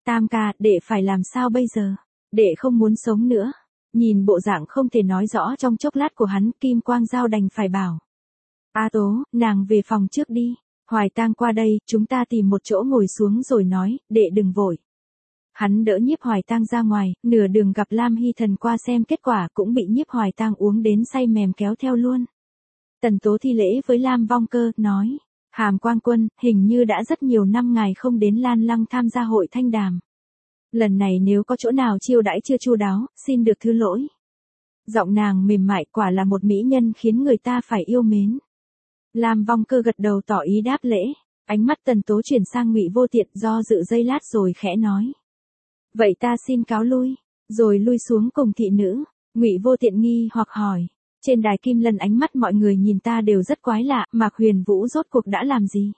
Tam ca, đệ phải làm sao bây giờ? Đệ không muốn sống nữa. Nhìn bộ dạng không thể nói rõ trong chốc lát của hắn, Kim Quang Giao đành phải bảo. A Tố, nàng về phòng trước đi. Hoài Tang qua đây, chúng ta tìm một chỗ ngồi xuống rồi nói, đệ đừng vội. Hắn đỡ Nhiếp Hoài Tang ra ngoài, nửa đường gặp Lam Hy Thần qua xem kết quả cũng bị Nhiếp Hoài Tang uống đến say mềm kéo theo luôn. Tần Tố thi lễ với Lam Vong Cơ, nói, Hàm Quang Quân, hình như đã rất nhiều năm ngài không đến Lan Lăng tham gia hội thanh đàm. Lần này nếu có chỗ nào chiêu đãi chưa chu đáo, xin được thứ lỗi. Giọng nàng mềm mại, quả là một mỹ nhân khiến người ta phải yêu mến. Lam Vong Cơ gật đầu tỏ ý đáp lễ, ánh mắt Tần Tố chuyển sang Ngụy Vô Tiện, do dự giây lát rồi khẽ nói. Vậy ta xin cáo lui, rồi lui xuống cùng thị nữ. Ngụy Vô Tiện nghi hoặc hỏi, trên đài Kim Lân ánh mắt mọi người nhìn ta đều rất quái lạ, Mạc Huyền Vũ rốt cuộc đã làm gì?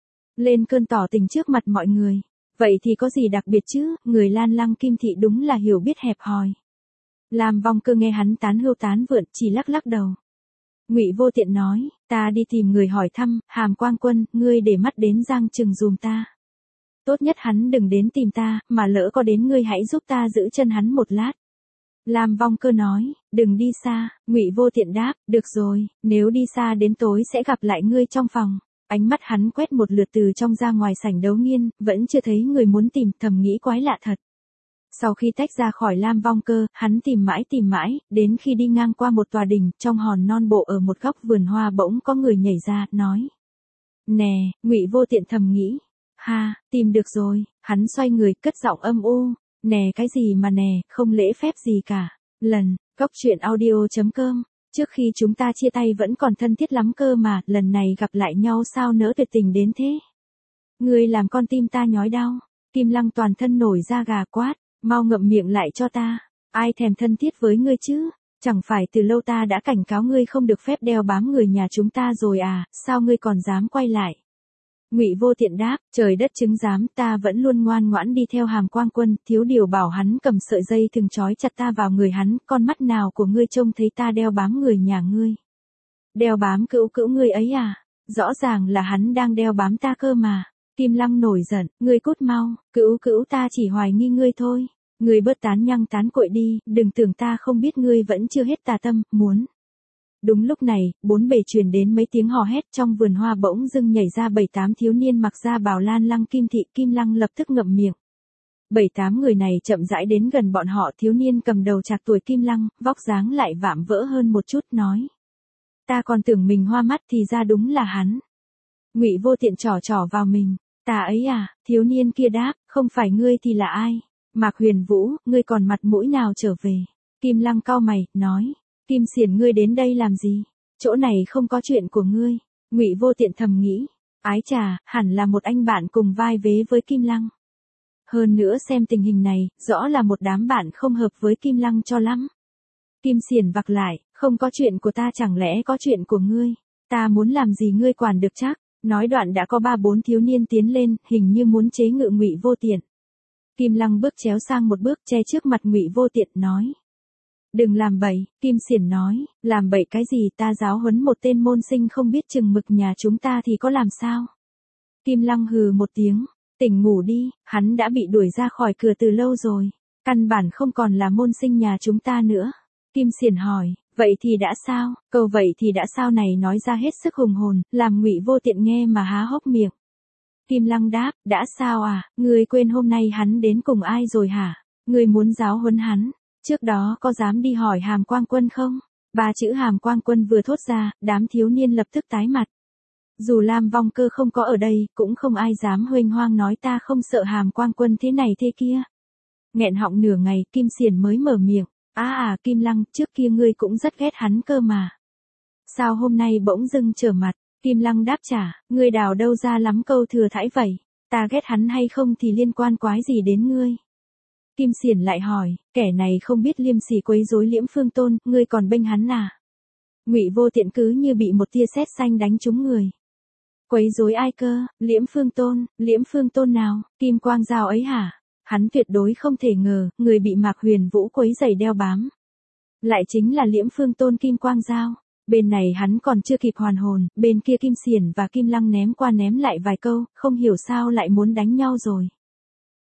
Lên cơn tỏ tình trước mặt mọi người, vậy thì có gì đặc biệt chứ, người Lan Lăng Kim thị đúng là hiểu biết hẹp hòi. Lam Vong Cơ nghe hắn tán hưu tán vượn, chỉ lắc lắc đầu. Ngụy Vô Tiện nói, ta đi tìm người hỏi thăm, Hàm Quang Quân, ngươi để mắt đến Giang Trừng dùm ta. Tốt nhất hắn đừng đến tìm ta, mà lỡ có đến ngươi hãy giúp ta giữ chân hắn một lát. Lam Vong Cơ nói, đừng đi xa. Ngụy Vô Tiện đáp, được rồi, nếu đi xa đến tối sẽ gặp lại ngươi trong phòng. Ánh mắt hắn quét một lượt từ trong ra ngoài sảnh đấu nghiên, vẫn chưa thấy người muốn tìm, thầm nghĩ quái lạ thật. Sau khi tách ra khỏi Lam Vong Cơ, hắn tìm mãi tìm mãi, đến khi đi ngang qua một tòa đình, trong hòn non bộ ở một góc vườn hoa bỗng có người nhảy ra, nói. Nè, Ngụy Vô Tiện thầm nghĩ. Ha, tìm được rồi, hắn xoay người, cất giọng âm u. Nè cái gì mà nè, không lễ phép gì cả. Lần, Cóc Truyện Audio chấm com. Trước khi chúng ta chia tay vẫn còn thân thiết lắm cơ mà, lần này gặp lại nhau sao nỡ tuyệt tình đến thế. Ngươi làm con tim ta nhói đau. Kim Lăng toàn thân nổi da gà quát, mau ngậm miệng lại cho ta. Ai thèm thân thiết với ngươi chứ? Chẳng phải từ lâu ta đã cảnh cáo ngươi không được phép đeo bám người nhà chúng ta rồi à, sao ngươi còn dám quay lại? Ngụy Vô Tiện đáp, trời đất chứng giám, ta vẫn luôn ngoan ngoãn đi theo Hàm Quang Quân, thiếu điều bảo hắn cầm sợi dây thừng trói chặt ta vào người hắn, con mắt nào của ngươi trông thấy ta đeo bám người nhà ngươi? Đeo bám cữu cữu ngươi ấy à? Rõ ràng là hắn đang đeo bám ta cơ mà. Kim Lăng nổi giận, ngươi cút mau, cữu cữu ta chỉ hoài nghi ngươi thôi. Ngươi bớt tán nhăng tán cội đi, đừng tưởng ta không biết ngươi vẫn chưa hết tà tâm, muốn. Đúng lúc này, bốn bề truyền đến mấy tiếng hò hét, trong vườn hoa bỗng dưng nhảy ra bảy tám thiếu niên mặc ra bào Lan Lăng Kim thị. Kim Lăng lập tức ngậm miệng. Bảy tám người này chậm rãi đến gần bọn họ, thiếu niên cầm đầu trạc tuổi Kim Lăng, vóc dáng lại vạm vỡ hơn một chút, nói. Ta còn tưởng mình hoa mắt thì ra đúng là hắn. Ngụy Vô Tiện trỏ trỏ vào mình, ta ấy à, thiếu niên kia đáp, không phải ngươi thì là ai? Mạc Huyền Vũ, ngươi còn mặt mũi nào trở về? Kim Lăng cau mày, nói. Kim Xiển ngươi đến đây làm gì? Chỗ này không có chuyện của ngươi. Ngụy Vô Tiện thầm nghĩ. Ái chà, hẳn là một anh bạn cùng vai vế với Kim Lăng. Hơn nữa xem tình hình này, rõ là một đám bạn không hợp với Kim Lăng cho lắm. Kim Xiển vặc lại, không có chuyện của ta chẳng lẽ có chuyện của ngươi? Ta muốn làm gì ngươi quản được chắc? Nói đoạn đã có ba bốn thiếu niên tiến lên, hình như muốn chế ngự Ngụy Vô Tiện. Kim Lăng bước chéo sang một bước che trước mặt Ngụy Vô Tiện, nói. Đừng làm bậy, Kim Xiển nói, làm bậy cái gì, ta giáo huấn một tên môn sinh không biết chừng mực nhà chúng ta thì có làm sao? Kim Lăng hừ một tiếng, tỉnh ngủ đi, hắn đã bị đuổi ra khỏi cửa từ lâu rồi, căn bản không còn là môn sinh nhà chúng ta nữa. Kim Xiển hỏi, vậy thì đã sao? Câu vậy thì đã sao này nói ra hết sức hùng hồn, làm Ngụy Vô Tiện nghe mà há hốc miệng. Kim Lăng đáp, đã sao à, ngươi quên hôm nay hắn đến cùng ai rồi hả? Ngươi muốn giáo huấn hắn? Trước đó có dám đi hỏi Hàm Quang Quân không? Ba chữ Hàm Quang Quân vừa thốt ra, đám thiếu niên lập tức tái mặt. Dù Lam Vong Cơ không có ở đây, cũng không ai dám huênh hoang nói ta không sợ Hàm Quang Quân thế này thế kia. Nghẹn họng nửa ngày, Kim Xiển mới mở miệng. À à, Kim Lăng, trước kia ngươi cũng rất ghét hắn cơ mà. Sao hôm nay bỗng dưng trở mặt? Kim Lăng đáp trả, ngươi đào đâu ra lắm câu thừa thãi vậy? Ta ghét hắn hay không thì liên quan quái gì đến ngươi? Kim Xiển lại hỏi, kẻ này không biết liêm sỉ quấy rối Liễm Phương Tôn, ngươi còn bênh hắn à? Ngụy Vô Tiện cứ như bị một tia sét xanh đánh trúng người. Quấy rối ai cơ? Liễm Phương Tôn? Liễm Phương Tôn nào? Kim Quang Giao ấy hả? Hắn tuyệt đối không thể ngờ, người bị Mạc Huyền Vũ quấy rầy đeo bám. Lại chính là Liễm Phương Tôn Kim Quang Giao. Bên này hắn còn chưa kịp hoàn hồn, bên kia Kim Xiển và Kim Lăng ném qua ném lại vài câu, không hiểu sao lại muốn đánh nhau rồi.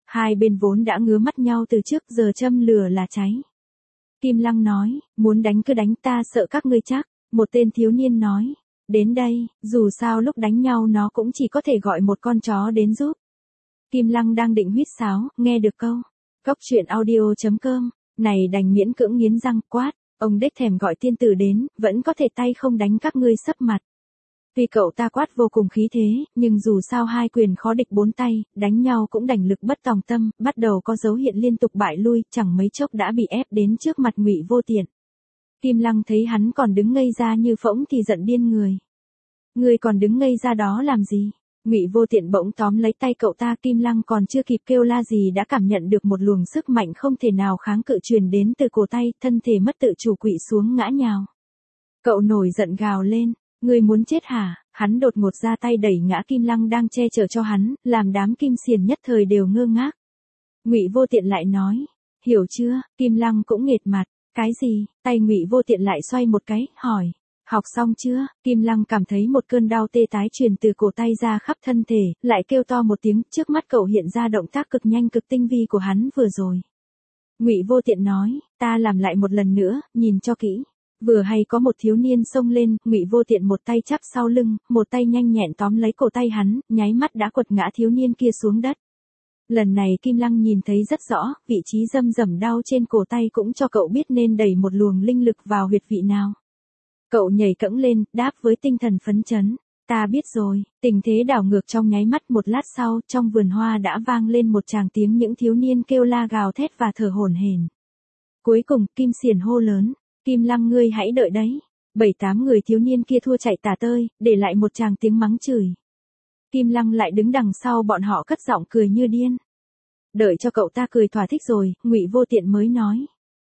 Hai bên vốn đã ngứa mắt nhau từ trước, giờ châm lửa là cháy. Kim Lăng nói, muốn đánh cứ đánh, ta sợ các ngươi chắc. Một tên thiếu niên nói, đến đây, dù sao lúc đánh nhau nó cũng chỉ có thể gọi một con chó đến giúp. Kim Lăng đang định huýt sáo, nghe được câu, cóc truyện audio chấm com, này đành miễn cưỡng nghiến răng quát, ông đếch thèm gọi tiên tử đến, vẫn có thể tay không đánh các ngươi sấp mặt. Tuy cậu ta quát vô cùng khí thế, nhưng dù sao hai quyền khó địch bốn tay, đánh nhau cũng đành lực bất tòng tâm, bắt đầu có dấu hiện liên tục bại lui, chẳng mấy chốc đã bị ép đến trước mặt Ngụy Vô Tiện. Kim Lăng thấy hắn còn đứng ngây ra như phỗng thì giận điên người. Ngươi còn đứng ngây ra đó làm gì? Ngụy Vô Tiện bỗng tóm lấy tay cậu ta, Kim Lăng còn chưa kịp kêu la gì đã cảm nhận được một luồng sức mạnh không thể nào kháng cự truyền đến từ cổ tay, thân thể mất tự chủ quỵ xuống ngã nhào. Cậu nổi giận gào lên, ngươi muốn chết hả? Hắn đột ngột ra tay đẩy ngã Kim Lăng đang che chở cho hắn, làm đám kim xiển nhất thời đều ngơ ngác. Ngụy Vô Tiện lại nói, hiểu chưa? Kim Lăng cũng nghệt mặt, cái gì? Tay Ngụy Vô Tiện lại xoay một cái, hỏi, học xong chưa? Kim Lăng cảm thấy một cơn đau tê tái truyền từ cổ tay ra khắp thân thể, lại kêu to một tiếng, trước mắt cậu hiện ra động tác cực nhanh cực tinh vi của hắn vừa rồi. Ngụy Vô Tiện nói, ta làm lại một lần nữa, nhìn cho kỹ. Vừa hay có một thiếu niên xông lên, Ngụy Vô Tiện một tay chắp sau lưng, một tay nhanh nhẹn tóm lấy cổ tay hắn, nháy mắt đã quật ngã thiếu niên kia xuống đất. Lần này Kim Lăng nhìn thấy rất rõ, vị trí râm rẩm đau trên cổ tay cũng cho cậu biết nên đẩy một luồng linh lực vào huyệt vị nào. Cậu nhảy cẫng lên, đáp với tinh thần phấn chấn, ta biết rồi. Tình thế đảo ngược trong nháy mắt, một lát sau, trong vườn hoa đã vang lên một tràng tiếng những thiếu niên kêu la gào thét và thở hổn hển. Cuối cùng, Kim Xiển hô lớn, Kim Lăng ngươi hãy đợi đấy. Bảy tám người thiếu niên kia thua chạy tả tơi, để lại một tràng tiếng mắng chửi. Kim Lăng lại đứng đằng sau bọn họ cất giọng cười như điên. Đợi cho cậu ta cười thỏa thích rồi, Ngụy Vô Tiện mới nói.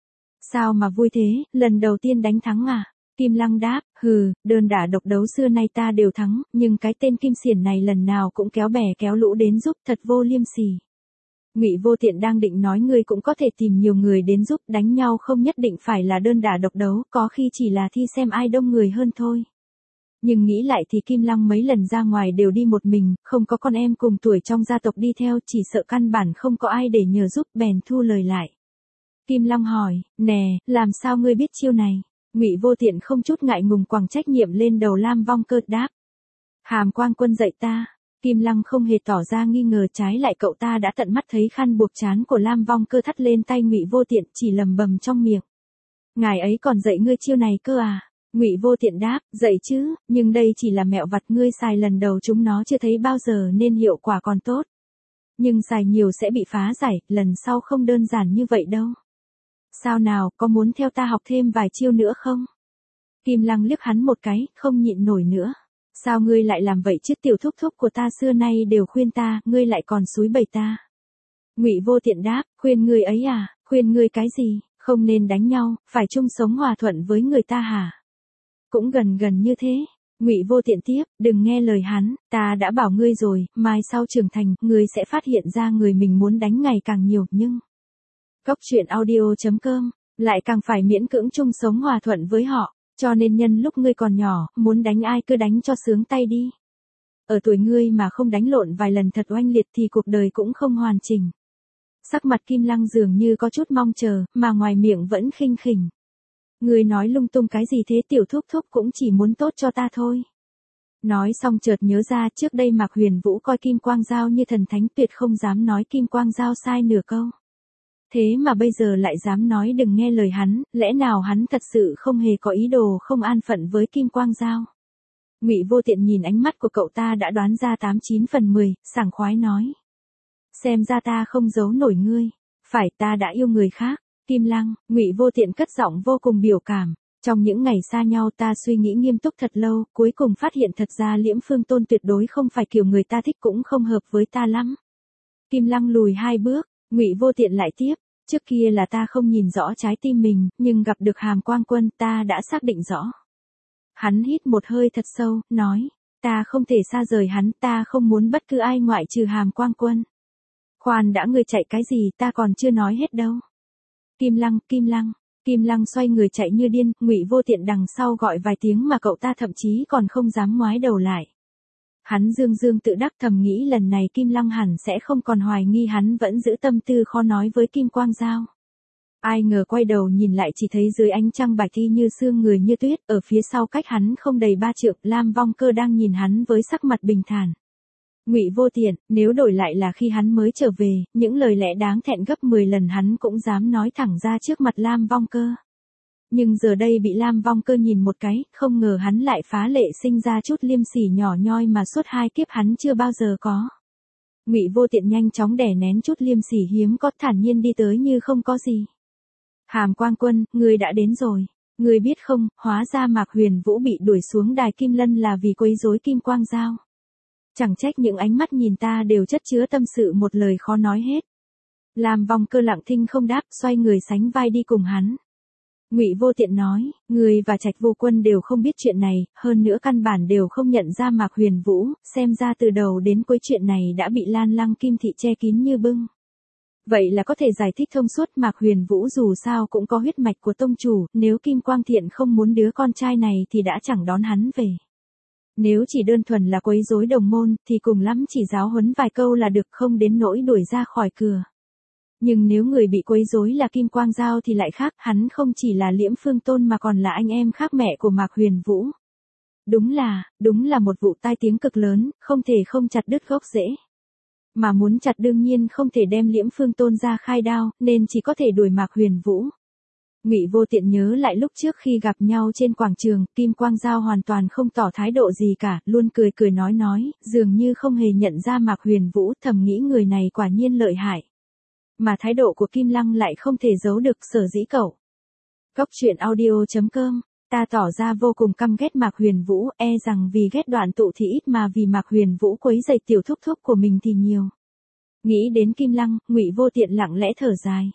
Sao mà vui thế, lần đầu tiên đánh thắng à? Kim Lăng đáp, hừ, đơn đả độc đấu xưa nay ta đều thắng, nhưng cái tên Kim Xiển này lần nào cũng kéo bè kéo lũ đến giúp, thật vô liêm sỉ. Ngụy Vô Tiện đang định nói ngươi cũng có thể tìm nhiều người đến giúp, đánh nhau không nhất định phải là đơn đả độc đấu, có khi chỉ là thi xem ai đông người hơn thôi. Nhưng nghĩ lại thì Kim Lăng mấy lần ra ngoài đều đi một mình, không có con em cùng tuổi trong gia tộc đi theo, chỉ sợ căn bản không có ai để nhờ giúp, bèn thu lời lại. Kim Lăng hỏi, nè, làm sao ngươi biết chiêu này? Ngụy Vô Tiện không chút ngại ngùng quẳng trách nhiệm lên đầu Lam Vong Cơ, đáp. Hàm Quang Quân dạy ta. Kim Lăng không hề tỏ ra nghi ngờ, trái lại cậu ta đã tận mắt thấy khăn buộc trán của Lam Vong Cơ thắt lên tay Ngụy Vô Tiện, chỉ lầm bầm trong miệng. Ngài ấy còn dạy ngươi chiêu này cơ à? Ngụy Vô Tiện đáp, dạy chứ, nhưng đây chỉ là mẹo vặt, ngươi xài lần đầu chúng nó chưa thấy bao giờ nên hiệu quả còn tốt. Nhưng xài nhiều sẽ bị phá giải, lần sau không đơn giản như vậy đâu. Sao nào, có muốn theo ta học thêm vài chiêu nữa không? Kim Lăng liếc hắn một cái, không nhịn nổi nữa. Sao ngươi lại làm vậy chứ, tiểu thúc thúc của ta xưa nay đều khuyên ta, ngươi lại còn xúi bẩy ta. Ngụy Vô Tiện đáp, khuyên ngươi ấy à, khuyên ngươi cái gì, không nên đánh nhau, phải chung sống hòa thuận với người ta hả? Cũng gần gần như thế. Ngụy Vô Tiện tiếp, đừng nghe lời hắn, ta đã bảo ngươi rồi, mai sau trưởng thành, ngươi sẽ phát hiện ra người mình muốn đánh ngày càng nhiều, nhưng... Cóc truyện audio chấm com, lại càng phải miễn cưỡng chung sống hòa thuận với họ, cho nên nhân lúc ngươi còn nhỏ, muốn đánh ai cứ đánh cho sướng tay đi. Ở tuổi ngươi mà không đánh lộn vài lần thật oanh liệt thì cuộc đời cũng không hoàn chỉnh. Sắc mặt Kim Lăng dường như có chút mong chờ, mà ngoài miệng vẫn khinh khỉnh. Ngươi nói lung tung cái gì thế, tiểu thúc thúc cũng chỉ muốn tốt cho ta thôi. Nói xong chợt nhớ ra trước đây Mạc Huyền Vũ coi Kim Quang Giao như thần thánh, tuyệt không dám nói Kim Quang Giao sai nửa câu. Thế mà bây giờ lại dám nói đừng nghe lời hắn, lẽ nào hắn thật sự không hề có ý đồ không an phận với Kim Quang Giao? Ngụy Vô Tiện nhìn ánh mắt của cậu ta đã đoán ra tám chín phần mười, sảng khoái nói. Xem ra ta không giấu nổi ngươi, phải ta đã yêu người khác. Kim Lăng, Ngụy Vô Tiện cất giọng vô cùng biểu cảm. Trong những ngày xa nhau ta suy nghĩ nghiêm túc thật lâu, cuối cùng phát hiện thật ra Liễm Phương Tôn tuyệt đối không phải kiểu người ta thích, cũng không hợp với ta lắm. Kim Lăng lùi hai bước, Ngụy Vô Tiện lại tiếp. Trước kia là ta không nhìn rõ trái tim mình, nhưng gặp được Hàm Quang Quân ta đã xác định rõ. Hắn hít một hơi thật sâu, nói, ta không thể xa rời hắn, ta không muốn bất cứ ai ngoại trừ Hàm Quang Quân. Khoan đã, ngươi chạy cái gì, ta còn chưa nói hết đâu. Kim Lăng, Kim Lăng, Kim Lăng xoay người chạy như điên, Ngụy Vô Tiện đằng sau gọi vài tiếng mà cậu ta thậm chí còn không dám ngoái đầu lại. Hắn dương dương tự đắc thầm nghĩ lần này Kim Lăng hẳn sẽ không còn hoài nghi hắn vẫn giữ tâm tư khó nói với Kim Quang Dao. Ai ngờ quay đầu nhìn lại chỉ thấy dưới ánh trăng bạch thi như sương người như tuyết, ở phía sau cách hắn không đầy ba trượng, Lam Vong Cơ đang nhìn hắn với sắc mặt bình thản. Ngụy Vô Tiện, nếu đổi lại là khi hắn mới trở về, những lời lẽ đáng thẹn gấp mười lần hắn cũng dám nói thẳng ra trước mặt Lam Vong Cơ. Nhưng giờ đây bị Lam Vong Cơ nhìn một cái, không ngờ hắn lại phá lệ sinh ra chút liêm sỉ nhỏ nhoi mà suốt hai kiếp hắn chưa bao giờ có. Ngụy Vô Tiện nhanh chóng đè nén chút liêm sỉ hiếm có, thản nhiên đi tới như không có gì. Hàm Quang Quân, ngươi đã đến rồi. Ngươi biết không, hóa ra Mạc Huyền Vũ bị đuổi xuống đài Kim Lân là vì quấy rối Kim Quang Dao. Chẳng trách những ánh mắt nhìn ta đều chất chứa tâm sự một lời khó nói hết. Lam Vong Cơ lặng thinh không đáp, xoay người sánh vai đi cùng hắn. Ngụy Vô Tiện nói, người và Trạch Vô Quân đều không biết chuyện này, hơn nữa căn bản đều không nhận ra Mạc Huyền Vũ, xem ra từ đầu đến cuối chuyện này đã bị Lan Lăng Kim Thị che kín như bưng. Vậy là có thể giải thích thông suốt, Mạc Huyền Vũ dù sao cũng có huyết mạch của tông chủ, nếu Kim Quang Thiện không muốn đứa con trai này thì đã chẳng đón hắn về. Nếu chỉ đơn thuần là quấy rối đồng môn, thì cùng lắm chỉ giáo huấn vài câu là được, không đến nỗi đuổi ra khỏi cửa. Nhưng nếu người bị quấy rối là Kim Quang Dao thì lại khác, hắn không chỉ là Liễm Phương Tôn mà còn là anh em khác mẹ của Mạc Huyền Vũ. Đúng là, đúng là một vụ tai tiếng cực lớn, không thể không chặt đứt gốc rễ. Mà muốn chặt đương nhiên không thể đem Liễm Phương Tôn ra khai đao, nên chỉ có thể đuổi Mạc Huyền Vũ. Ngụy Vô Tiện nhớ lại lúc trước khi gặp nhau trên quảng trường, Kim Quang Dao hoàn toàn không tỏ thái độ gì cả, luôn cười cười nói nói, dường như không hề nhận ra Mạc Huyền Vũ, thầm nghĩ người này quả nhiên lợi hại. Mà thái độ của Kim Lăng lại không thể giấu được, sở dĩ cậu. Cốc truyện audio chấm com, ta tỏ ra vô cùng căm ghét Mạc Huyền Vũ, e rằng vì ghét Đoạn Tụ thì ít mà vì Mạc Huyền Vũ quấy rầy tiểu thúc thúc của mình thì nhiều. Nghĩ đến Kim Lăng, Ngụy Vô Tiện lặng lẽ thở dài.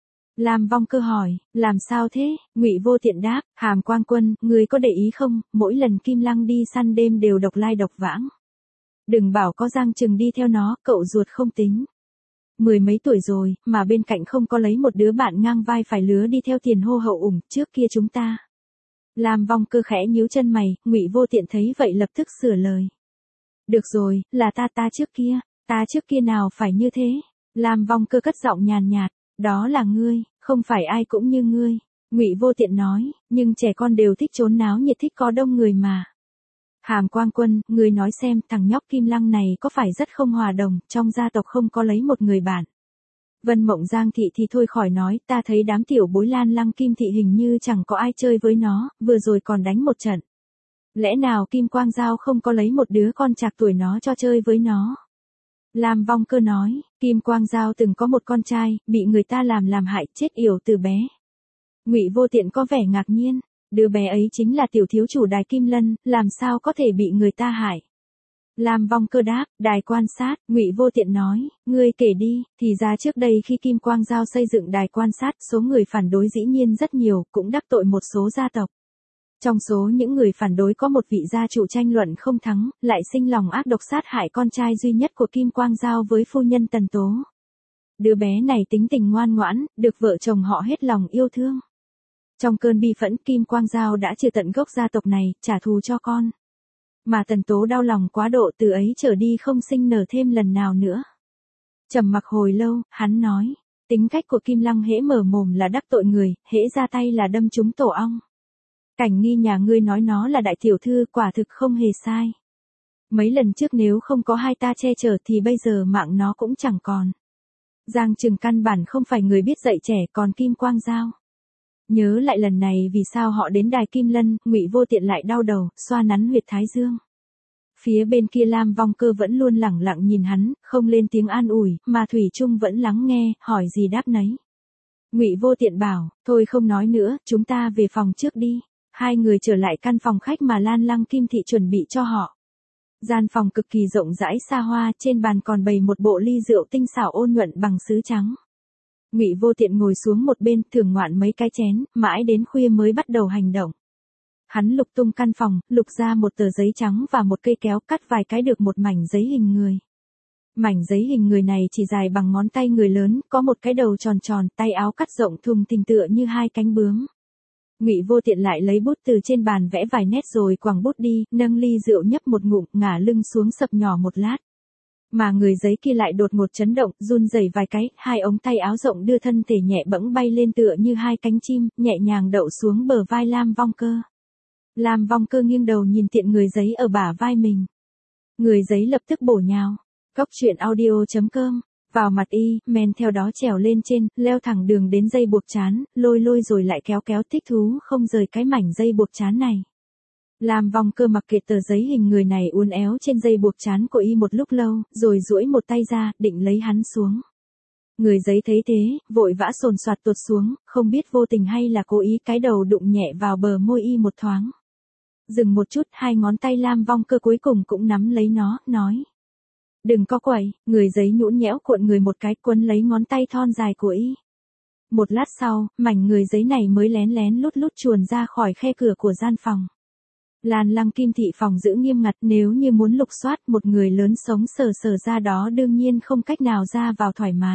Lam Vong Cơ hỏi, làm sao thế? Ngụy Vô Tiện đáp, Hàm Quang Quân, ngươi có để ý không, mỗi lần Kim Lăng đi săn đêm đều độc lai độc vãng. Đừng bảo có Giang Trừng đi theo nó, cậu ruột không tính. Mười mấy tuổi rồi, mà bên cạnh không có lấy một đứa bạn ngang vai phải lứa đi theo tiền hô hậu ủng, trước kia chúng ta. Lam Vong Cơ khẽ nhíu chân mày, Ngụy Vô Tiện thấy vậy lập tức sửa lời. Được rồi, là ta ta trước kia, ta trước kia nào phải như thế. Lam Vong Cơ cất giọng nhàn nhạt, đó là ngươi, không phải ai cũng như ngươi. Ngụy Vô Tiện nói, nhưng trẻ con đều thích trốn náo nhiệt, thích có đông người mà. Hàm Quang Quân, ngươi nói xem, thằng nhóc Kim Lăng này có phải rất không hòa đồng, trong gia tộc không có lấy một người bạn. Vân Mộng Giang Thị thì thôi khỏi nói, ta thấy đám tiểu bối Lan Lăng Kim Thị hình như chẳng có ai chơi với nó, vừa rồi còn đánh một trận. Lẽ nào Kim Quang Dao không có lấy một đứa con trạc tuổi nó cho chơi với nó? Lam Vong Cơ nói, Kim Quang Dao từng có một con trai, bị người ta làm làm hại, chết yểu từ bé. Ngụy Vô Tiện có vẻ ngạc nhiên, đứa bé ấy chính là tiểu thiếu chủ đài Kim Lân, làm sao có thể bị người ta hại? Lam Vong Cơ đáp, đài quan sát, Ngụy Vô Tiện nói, ngươi kể đi, thì ra trước đây khi Kim Quang Dao xây dựng đài quan sát, số người phản đối dĩ nhiên rất nhiều, cũng đắc tội một số gia tộc. Trong số những người phản đối có một vị gia chủ tranh luận không thắng, lại sinh lòng ác độc sát hại con trai duy nhất của Kim Quang Dao với phu nhân Tần Tố. Đứa bé này tính tình ngoan ngoãn, được vợ chồng họ hết lòng yêu thương. Trong cơn bi phẫn, Kim Quang Dao đã trừ tận gốc gia tộc này, trả thù cho con. Mà Tần Tố đau lòng quá độ, từ ấy trở đi không sinh nở thêm lần nào nữa. Trầm mặc hồi lâu, hắn nói, tính cách của Kim Lăng hễ mở mồm là đắc tội người, hễ ra tay là đâm trúng tổ ong. Cảnh Nghi nhà ngươi nói nó là đại tiểu thư, quả thực không hề sai. Mấy lần trước nếu không có hai ta che chở thì bây giờ mạng nó cũng chẳng còn. Giang Trừng căn bản không phải người biết dạy trẻ, còn Kim Quang Dao. Nhớ lại lần này vì sao họ đến đài Kim Lân, Ngụy Vô Tiện lại đau đầu, xoa nắn huyệt thái dương. Phía bên kia Lam Vong Cơ vẫn luôn lẳng lặng nhìn hắn, không lên tiếng an ủi, mà thủy chung vẫn lắng nghe, hỏi gì đáp nấy. Ngụy Vô Tiện bảo, thôi không nói nữa, chúng ta về phòng trước đi. Hai người trở lại căn phòng khách mà Lan Lăng Kim Thị chuẩn bị cho họ. Gian phòng cực kỳ rộng rãi xa hoa, trên bàn còn bày một bộ ly rượu tinh xảo ôn nhuận bằng sứ trắng. Ngụy Vô Tiện ngồi xuống một bên, thưởng ngoạn mấy cái chén, mãi đến khuya mới bắt đầu hành động. Hắn lục tung căn phòng, lục ra một tờ giấy trắng và một cây kéo, cắt vài cái được một mảnh giấy hình người. Mảnh giấy hình người này chỉ dài bằng ngón tay người lớn, có một cái đầu tròn tròn, tay áo cắt rộng thùng thình tựa như hai cánh bướm. Ngụy Vô Tiện lại lấy bút từ trên bàn vẽ vài nét rồi quẳng bút đi, nâng ly rượu nhấp một ngụm, ngả lưng xuống sập nhỏ một lát. Mà người giấy kia lại đột ngột chấn động, run rẩy vài cái, hai ống tay áo rộng đưa thân thể nhẹ bẫng bay lên tựa như hai cánh chim, nhẹ nhàng đậu xuống bờ vai Lam Vong Cơ. Lam Vong Cơ nghiêng đầu nhìn tiện người giấy ở bả vai mình. Người giấy lập tức bổ nhào. Cóc truyện audio chấm com. Vào mặt y, men theo đó trèo lên trên, leo thẳng đường đến dây buộc chán, lôi lôi rồi lại kéo kéo, thích thú không rời cái mảnh dây buộc chán này. Lam Vong Cơ mặc kệ tờ giấy hình người này uốn éo trên dây buộc chán của y một lúc lâu, rồi duỗi một tay ra, định lấy hắn xuống. Người giấy thấy thế, vội vã sồn soạt tuột xuống, không biết vô tình hay là cố ý, cái đầu đụng nhẹ vào bờ môi y một thoáng. Dừng một chút, hai ngón tay Lam Vong Cơ cuối cùng cũng nắm lấy nó, nói. Đừng có quẩy, người giấy nhũn nhẽo cuộn người một cái, quấn lấy ngón tay thon dài của y. Một lát sau, mảnh người giấy này mới lén lén lút lút chuồn ra khỏi khe cửa của gian phòng. Lan Lăng Kim Thị phòng giữ nghiêm ngặt, nếu như muốn lục soát một người lớn sống sờ sờ ra đó đương nhiên không cách nào ra vào thoải mái.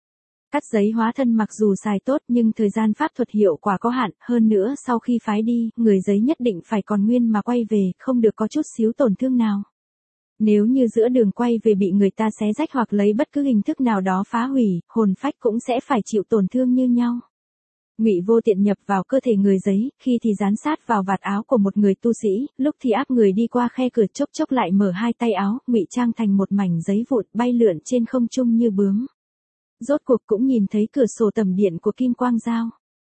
Cắt giấy hóa thân mặc dù xài tốt nhưng thời gian pháp thuật hiệu quả có hạn, hơn nữa sau khi phái đi, người giấy nhất định phải còn nguyên mà quay về, không được có chút xíu tổn thương nào. Nếu như giữa đường quay về bị người ta xé rách hoặc lấy bất cứ hình thức nào đó phá hủy, hồn phách cũng sẽ phải chịu tổn thương như nhau. Ngụy Vô Tiện nhập vào cơ thể người giấy, khi thì dán sát vào vạt áo của một người tu sĩ, lúc thì áp người đi qua khe cửa, chốc chốc lại mở hai tay áo, ngụy trang thành một mảnh giấy vụn bay lượn trên không trung như bướm. Rốt cuộc cũng nhìn thấy cửa sổ tầm điện của Kim Quang Dao.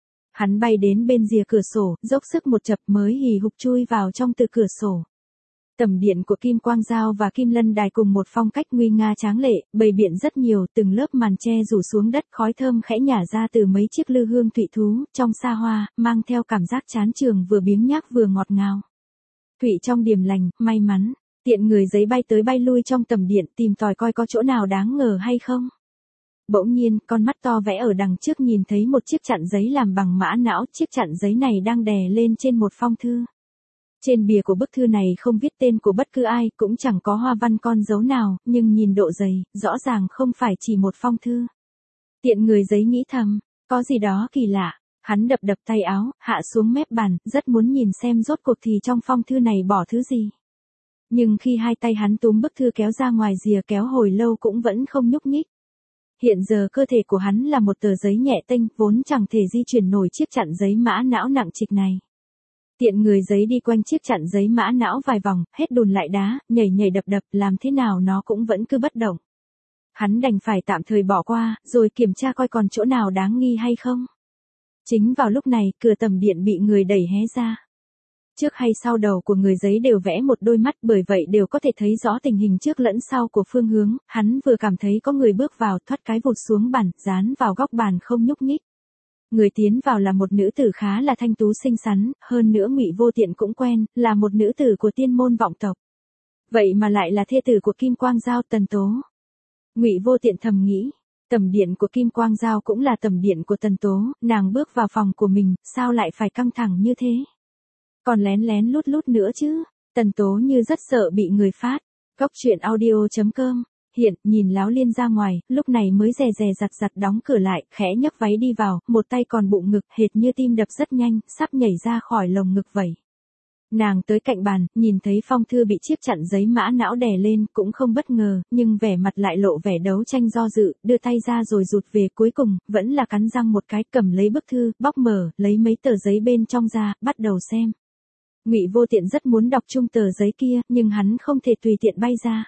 Hắn bay đến bên rìa cửa sổ, dốc sức một chập mới hì hục chui vào trong từ cửa sổ. Tầm điện của Kim Quang Dao và Kim Lân Đài cùng một phong cách nguy nga tráng lệ, bày biện rất nhiều, từng lớp màn tre rủ xuống đất, khói thơm khẽ nhả ra từ mấy chiếc lư hương thụy thú, trong xa hoa, mang theo cảm giác chán trường vừa biếng nhác vừa ngọt ngào. Thụy trong điềm lành, may mắn, tiện người giấy bay tới bay lui trong tầm điện, tìm tòi coi có chỗ nào đáng ngờ hay không. Bỗng nhiên, con mắt to vẽ ở đằng trước nhìn thấy một chiếc chặn giấy làm bằng mã não, chiếc chặn giấy này đang đè lên trên một phong thư. Trên bìa của bức thư này không viết tên của bất cứ ai, cũng chẳng có hoa văn con dấu nào, nhưng nhìn độ dày, rõ ràng không phải chỉ một phong thư. Tiện người giấy nghĩ thầm, có gì đó kỳ lạ, hắn đập đập tay áo, hạ xuống mép bàn, rất muốn nhìn xem rốt cuộc thì trong phong thư này bỏ thứ gì. Nhưng khi hai tay hắn túm bức thư kéo ra ngoài rìa kéo hồi lâu cũng vẫn không nhúc nhích. Hiện giờ cơ thể của hắn là một tờ giấy nhẹ tênh, vốn chẳng thể di chuyển nổi chiếc chặn giấy mã não nặng trịch này. Tiện người giấy đi quanh chiếc chặn giấy mã não vài vòng, hết đùn lại đá, nhảy nhảy đập đập, làm thế nào nó cũng vẫn cứ bất động. Hắn đành phải tạm thời bỏ qua, rồi kiểm tra coi còn chỗ nào đáng nghi hay không. Chính vào lúc này, cửa tầm điện bị người đẩy hé ra. Trước hay sau đầu của người giấy đều vẽ một đôi mắt, bởi vậy đều có thể thấy rõ tình hình trước lẫn sau của phương hướng. Hắn vừa cảm thấy có người bước vào, thoát cái vụt xuống bàn, dán vào góc bàn không nhúc nhích. Người tiến vào là một nữ tử khá là thanh tú xinh xắn, hơn nữa Ngụy Vô Tiện cũng quen, là một nữ tử của tiên môn vọng tộc. Vậy mà lại là thê tử của Kim Quang Dao, Tần Tố. Ngụy Vô Tiện thầm nghĩ, tầm điện của Kim Quang Dao cũng là tầm điện của Tần Tố, nàng bước vào phòng của mình, sao lại phải căng thẳng như thế? Còn lén lén lút lút nữa chứ, Tần Tố như rất sợ bị người phát. Cóc truyện audio chấm com. Hiện, nhìn Láo Liên ra ngoài, lúc này mới dè dè giặt giặt đóng cửa lại, khẽ nhấc váy đi vào, một tay còn bụng ngực, hệt như tim đập rất nhanh, sắp nhảy ra khỏi lồng ngực vậy. Nàng tới cạnh bàn, nhìn thấy phong thư bị chiếc chặn giấy mã não đè lên, cũng không bất ngờ, nhưng vẻ mặt lại lộ vẻ đấu tranh do dự, đưa tay ra rồi rụt về, cuối cùng, vẫn là cắn răng một cái, cầm lấy bức thư, bóc mở, lấy mấy tờ giấy bên trong ra, bắt đầu xem. Ngụy Vô Tiện rất muốn đọc chung tờ giấy kia, nhưng hắn không thể tùy tiện bay ra.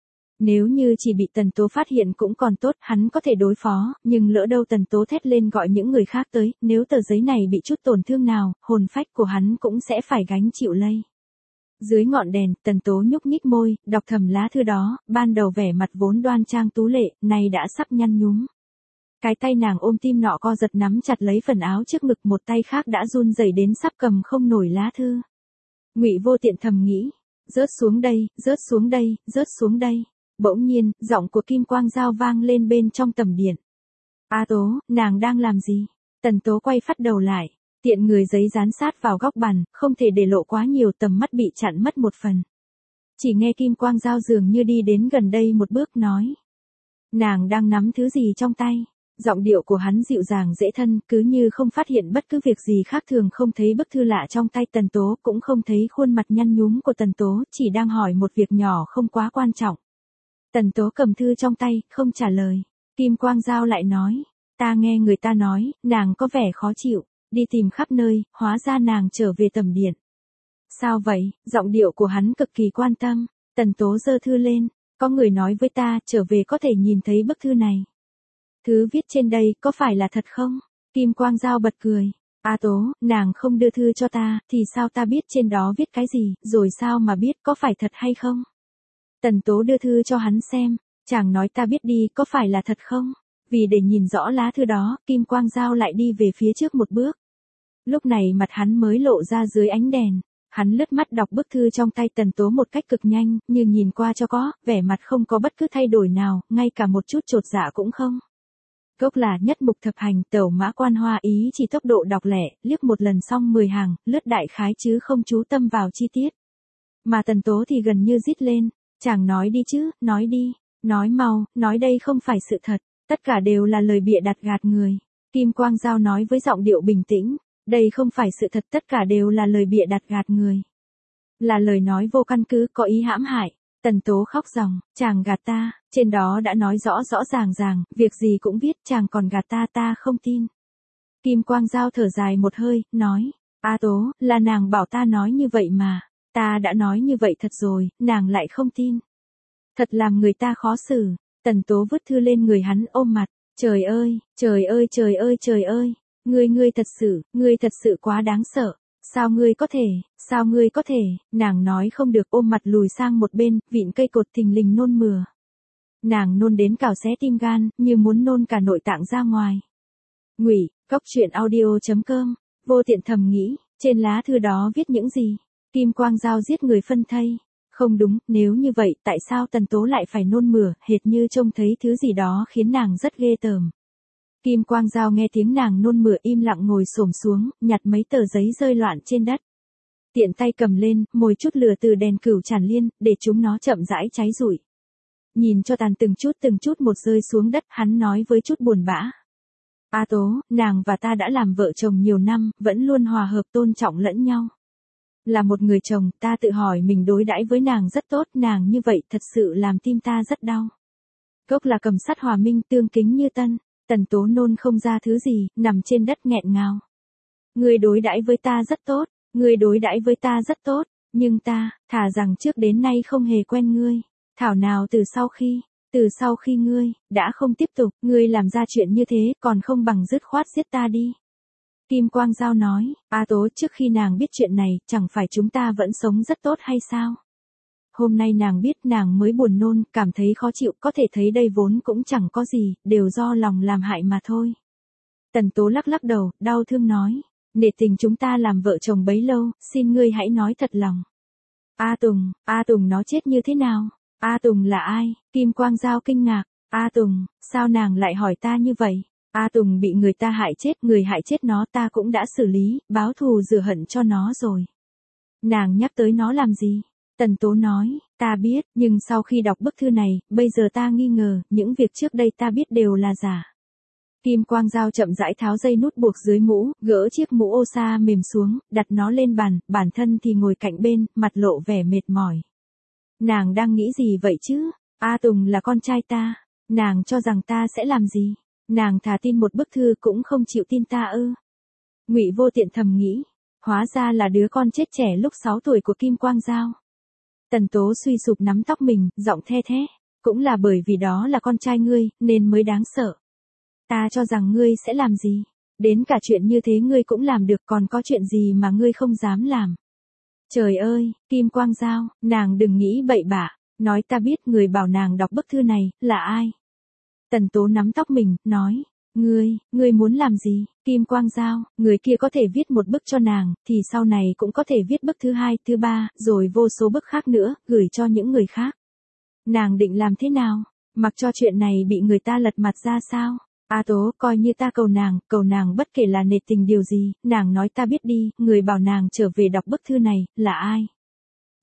Nếu như chỉ bị Tần Tố phát hiện cũng còn tốt, hắn có thể đối phó, nhưng lỡ đâu Tần Tố thét lên gọi những người khác tới, nếu tờ giấy này bị chút tổn thương nào, hồn phách của hắn cũng sẽ phải gánh chịu lây. Dưới ngọn đèn, Tần Tố nhúc nhích môi, đọc thầm lá thư đó, ban đầu vẻ mặt vốn đoan trang tú lệ, nay đã sắp nhăn nhúm. Cái tay nàng ôm tim nọ co giật nắm chặt lấy phần áo trước ngực, một tay khác đã run rẩy đến sắp cầm không nổi lá thư. Ngụy Vô Tiện thầm nghĩ, rớt xuống đây, rớt xuống đây, rớt xuống đây. Bỗng nhiên, giọng của Kim Quang Dao vang lên bên trong tầm điện. A Tố, nàng đang làm gì? Tần Tố quay phát đầu lại, tiện người giấy dán sát vào góc bàn, không thể để lộ quá nhiều, tầm mắt bị chặn mất một phần. Chỉ nghe Kim Quang Dao dường như đi đến gần đây một bước nói. Nàng đang nắm thứ gì trong tay? Giọng điệu của hắn dịu dàng dễ thân, cứ như không phát hiện bất cứ việc gì khác thường, không thấy bức thư lạ trong tay Tần Tố, cũng không thấy khuôn mặt nhăn nhúm của Tần Tố, chỉ đang hỏi một việc nhỏ không quá quan trọng. Tần Tố cầm thư trong tay, không trả lời. Kim Quang Dao lại nói, ta nghe người ta nói, nàng có vẻ khó chịu, đi tìm khắp nơi, hóa ra nàng trở về tầm điện. Sao vậy? Giọng điệu của hắn cực kỳ quan tâm. Tần Tố giơ thư lên, có người nói với ta, trở về có thể nhìn thấy bức thư này. Thứ viết trên đây, có phải là thật không? Kim Quang Dao bật cười. A Tố, nàng không đưa thư cho ta, thì sao ta biết trên đó viết cái gì, rồi sao mà biết có phải thật hay không? Tần Tố đưa thư cho hắn xem, chàng nói ta biết đi, có phải là thật không? Vì để nhìn rõ lá thư đó, Kim Quang Dao lại đi về phía trước một bước. Lúc này mặt hắn mới lộ ra dưới ánh đèn. Hắn lướt mắt đọc bức thư trong tay Tần Tố một cách cực nhanh, như nhìn qua cho có, vẻ mặt không có bất cứ thay đổi nào, ngay cả một chút chột dạ cũng không. Gốc là nhất mục thập hành, tẩu mã quan hoa, ý chỉ tốc độ đọc lẻ, liếc một lần xong mười hàng, lướt đại khái chứ không chú tâm vào chi tiết. Mà Tần Tố thì gần như rít lên, chàng nói đi chứ, nói đi, nói mau, nói đây không phải sự thật, tất cả đều là lời bịa đặt gạt người. Kim Quang Dao nói với giọng điệu bình tĩnh, đây không phải sự thật, tất cả đều là lời bịa đặt gạt người. Là lời nói vô căn cứ, có ý hãm hại. Tần Tố khóc ròng, chàng gạt ta, trên đó đã nói rõ rõ ràng ràng, việc gì cũng viết, chàng còn gạt ta, ta không tin. Kim Quang Dao thở dài một hơi, nói, A Tố, là nàng bảo ta nói như vậy mà, ta đã nói như vậy thật rồi, nàng lại không tin. Thật làm người ta khó xử. Tần Tố vứt thư lên người hắn, ôm mặt, trời ơi, trời ơi trời ơi trời ơi, ngươi ngươi thật sự, ngươi thật sự quá đáng sợ. Sao ngươi có thể, sao ngươi có thể, nàng nói không được, ôm mặt lùi sang một bên, vịn cây cột thình lình nôn mửa. Nàng nôn đến cào xé tim gan, như muốn nôn cả nội tạng ra ngoài. Ngụy, Cóc Truyện Audio chấm com, vô tiện thầm nghĩ, trên lá thư đó viết những gì? Kim Quang Dao giết người phân thây. Không đúng, nếu như vậy, tại sao Tần Tố lại phải nôn mửa, hệt như trông thấy thứ gì đó khiến nàng rất ghê tởm. Kim Quang Dao nghe tiếng nàng nôn mửa im lặng ngồi xổm xuống, nhặt mấy tờ giấy rơi loạn trên đất. Tiện tay cầm lên, mồi chút lửa từ đèn cửu tràn liên, để chúng nó chậm rãi cháy rụi. Nhìn cho tàn từng chút từng chút một rơi xuống đất, hắn nói với chút buồn bã. A Tố, nàng và ta đã làm vợ chồng nhiều năm, vẫn luôn hòa hợp tôn trọng lẫn nhau. Là một người chồng, ta tự hỏi mình đối đãi với nàng rất tốt, nàng như vậy thật sự làm tim ta rất đau. Gốc là cầm sắt hòa minh, tương kính như tân. Tần Tố nôn không ra thứ gì, nằm trên đất nghẹn ngào. Ngươi đối đãi với ta rất tốt, ngươi đối đãi với ta rất tốt, nhưng ta, thà rằng trước đến nay không hề quen ngươi. Thảo nào từ sau khi, từ sau khi ngươi, đã không tiếp tục, ngươi làm ra chuyện như thế, còn không bằng dứt khoát giết ta đi. Kim Quang Dao nói, A Tố, trước khi nàng biết chuyện này, chẳng phải chúng ta vẫn sống rất tốt hay sao? Hôm nay nàng biết, nàng mới buồn nôn, cảm thấy khó chịu, có thể thấy đây vốn cũng chẳng có gì, đều do lòng làm hại mà thôi. Tần Tố lắc lắc đầu, đau thương nói, nể tình chúng ta làm vợ chồng bấy lâu, xin ngươi hãy nói thật lòng. A Tùng, A Tùng nó chết như thế nào? A Tùng là ai? Kim Quang Dao kinh ngạc, A Tùng, sao nàng lại hỏi ta như vậy? A Tùng bị người ta hại chết, người hại chết nó ta cũng đã xử lý, báo thù rửa hận cho nó rồi. Nàng nhắc tới nó làm gì? Tần Tố nói, ta biết, nhưng sau khi đọc bức thư này, bây giờ ta nghi ngờ, những việc trước đây ta biết đều là giả. Kim Quang Dao chậm rãi tháo dây nút buộc dưới mũ, gỡ chiếc mũ ô sa mềm xuống, đặt nó lên bàn, bản thân thì ngồi cạnh bên, mặt lộ vẻ mệt mỏi. Nàng đang nghĩ gì vậy chứ? A Tùng là con trai ta, nàng cho rằng ta sẽ làm gì? Nàng thà tin một bức thư cũng không chịu tin ta ư? Ngụy Vô Tiện thầm nghĩ, hóa ra là đứa con chết trẻ lúc sáu tuổi của Kim Quang Dao. Tần Tố suy sụp nắm tóc mình, giọng the thé, cũng là bởi vì đó là con trai ngươi, nên mới đáng sợ. Ta cho rằng ngươi sẽ làm gì? Đến cả chuyện như thế ngươi cũng làm được, còn có chuyện gì mà ngươi không dám làm? Trời ơi, Kim Quang Dao, nàng đừng nghĩ bậy bạ, nói ta biết người bảo nàng đọc bức thư này, là ai? Tần Tố nắm tóc mình, nói, ngươi, ngươi muốn làm gì? Kim Quang Dao, người kia có thể viết một bức cho nàng, thì sau này cũng có thể viết bức thứ hai, thứ ba, rồi vô số bức khác nữa, gửi cho những người khác. Nàng định làm thế nào? Mặc cho chuyện này bị người ta lật mặt ra sao? A Tố, coi như ta cầu nàng, cầu nàng bất kể là nể tình điều gì, nàng nói ta biết đi, người bảo nàng trở về đọc bức thư này, là ai?